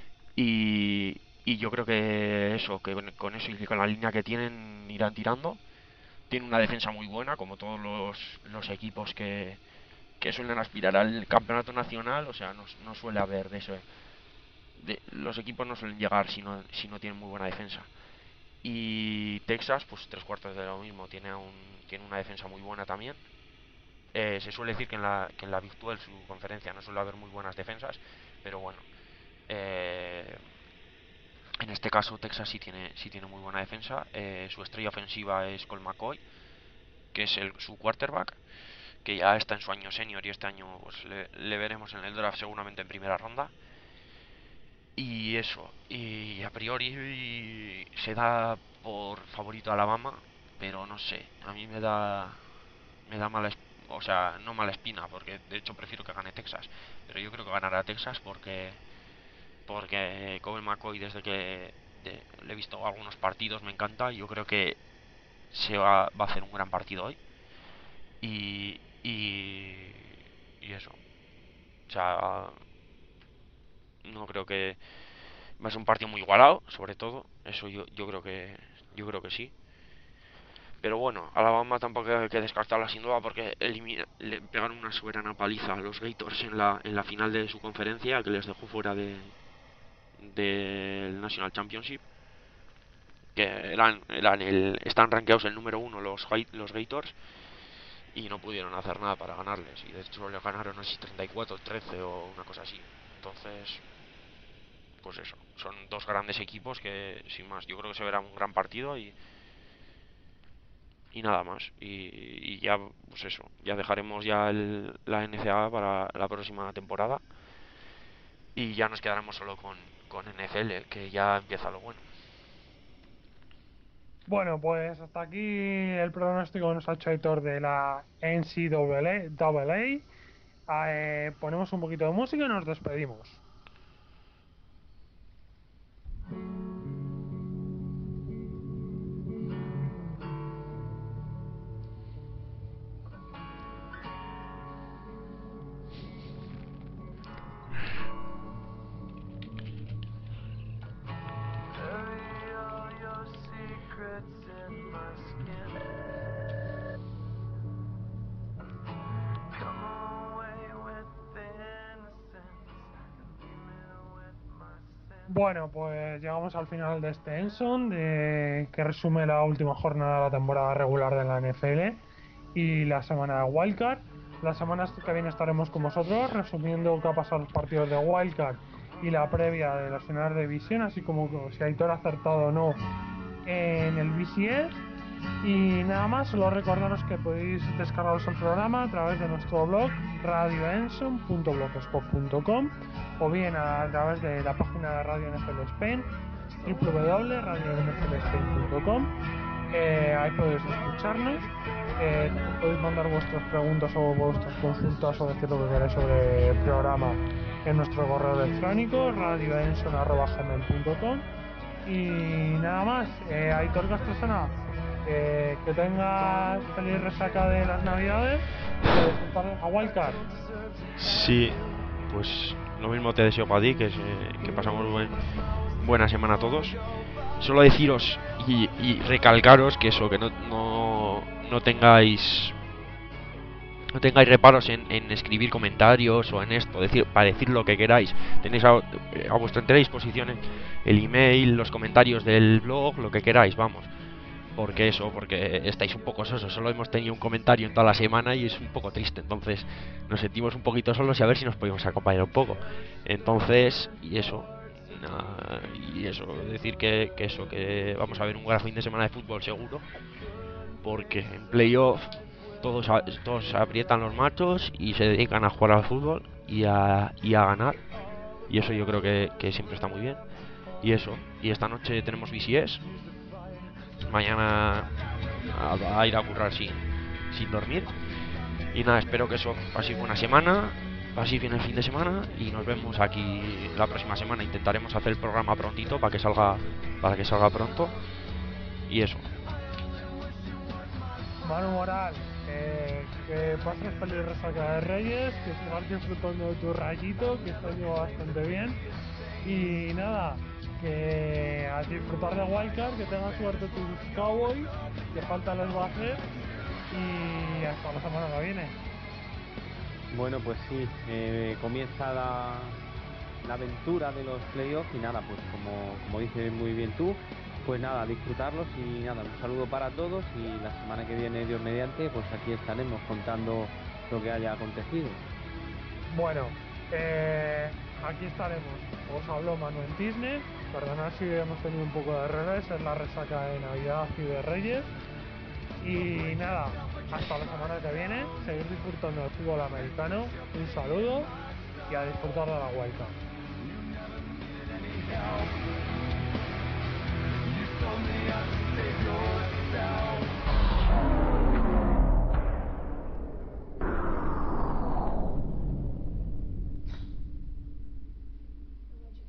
Y, y yo creo que eso, que con eso y con la línea que tienen irán tirando. Tiene una defensa muy buena, como todos los, los equipos que, que suelen aspirar al campeonato nacional. O sea, no, no suele haber de eso. De, los equipos no suelen llegar si no, si no tienen muy buena defensa. Y Texas, pues tres cuartos de lo mismo, tiene, un, tiene una defensa muy buena también. Eh, se suele decir que en la que en la Big doce, su conferencia, no suele haber muy buenas defensas, pero bueno, eh, en este caso Texas sí tiene sí tiene muy buena defensa. Eh, su estrella ofensiva es Colt McCoy, que es el, su quarterback, que ya está en su año senior y este año pues le, le veremos en el draft seguramente en primera ronda. Y eso, y a priori se da por favorito a Alabama, pero no sé, a mí me da me da mala, o sea, no mala espina, porque de hecho prefiero que gane Texas, pero yo creo que ganará Texas porque porque Colt McCoy, desde que de, le he visto algunos partidos, me encanta, y yo creo que se va, va a hacer un gran partido hoy. Y y y eso, o sea, no creo que va a ser un partido muy igualado, sobre todo, eso yo yo creo que yo creo que sí. Pero bueno, Alabama tampoco hay que descartarla sin duda, porque elimina, le pegaron una soberana paliza a los Gators en la en la final de su conferencia, que les dejó fuera de del National Championship, que eran, eran el, están rankeados el número uno los los Gators, y no pudieron hacer nada para ganarles, y de hecho le ganaron así treinta y cuatro trece o una cosa así. Entonces, pues eso. son dos grandes equipos que, sin más, yo creo que se verá un gran partido y y nada más. Y, y ya, pues eso, ya dejaremos ya el, la N C A A para la próxima temporada y ya nos quedaremos solo con, con N F L, que ya empieza lo bueno. Bueno, pues hasta aquí el pronóstico que nos ha hecho Aitor de la N C A A. Eh, ponemos un poquito de música y nos despedimos. Bueno, pues llegamos al final de este Enson, de, que resume la última jornada de la temporada regular de la N F L y la semana de Wildcard. La semana que viene estaremos con vosotros resumiendo qué ha pasado en los partidos de Wildcard y la previa de las finales de división, así como si Aitor ha acertado o no en el B C S. Y nada más, solo recordaros que podéis descargaros el programa a través de nuestro blog radio enson punto blogspot punto com o bien a través de la página de Radio N F L Spain, w w w punto radio n f l spain punto com. Eh, ahí podéis escucharnos, eh, podéis mandar vuestras preguntas o vuestras consultas o decir lo que queráis sobre el programa en nuestro correo electrónico radio enson arroba gmail punto com. Y nada más, eh, Aitor Castrosana, eh, que tengas feliz resaca de las navidades y que disfrutar a Wildcard. Sí, pues lo mismo te deseo para ti, que, se, que pasamos buen, buena semana todos. Solo deciros y, y recalcaros que eso, que no, no, no tengáis no tengáis reparos en, en escribir comentarios o en esto, decir, para decir lo que queráis. Tenéis a, a vuestra entera disposición el email, los comentarios del blog, lo que queráis, vamos. Porque eso, porque estáis un poco sosos, solo hemos tenido un comentario en toda la semana y es un poco triste, entonces nos sentimos un poquito solos y a ver si nos podemos acompañar un poco. Entonces, y eso, nada, y eso, decir que, que eso, que vamos a ver un gran fin de semana de fútbol seguro, porque en playoff todos, todos aprietan los machos y se dedican a jugar al fútbol y a, y a ganar, y eso yo creo que, que siempre está muy bien. Y eso, y esta noche tenemos B C S. Mañana a, a ir a currar sin, sin dormir. Y nada, espero que eso pase buena semana, así viene el fin de semana y nos vemos aquí la próxima semana. Intentaremos hacer el programa prontito para que salga para que salga pronto. Y eso. Manu Moral, eh, que pases feliz resaca de Reyes, que sigas disfrutando de tu rayito, que está yendo bastante bien. Y nada, que a disfrutar de Wildcard, que tengan suerte tus Cowboys, que falta les va a hacer, y hasta la semana que viene. Bueno, pues sí, eh, comienza la, la aventura de los playoffs y nada, pues como, como dices muy bien tú, pues nada, disfrutarlos y nada, un saludo para todos y la semana que viene, Dios mediante, pues aquí estaremos contando lo que haya acontecido. Bueno, eh, aquí estaremos. Os habló Manuel Disney. Perdonad si hemos tenido un poco de revés, es la resaca de Navidad y de Reyes. Y nada, hasta la semana que viene, seguir disfrutando del fútbol americano. Un saludo y a disfrutar de la Wildcard.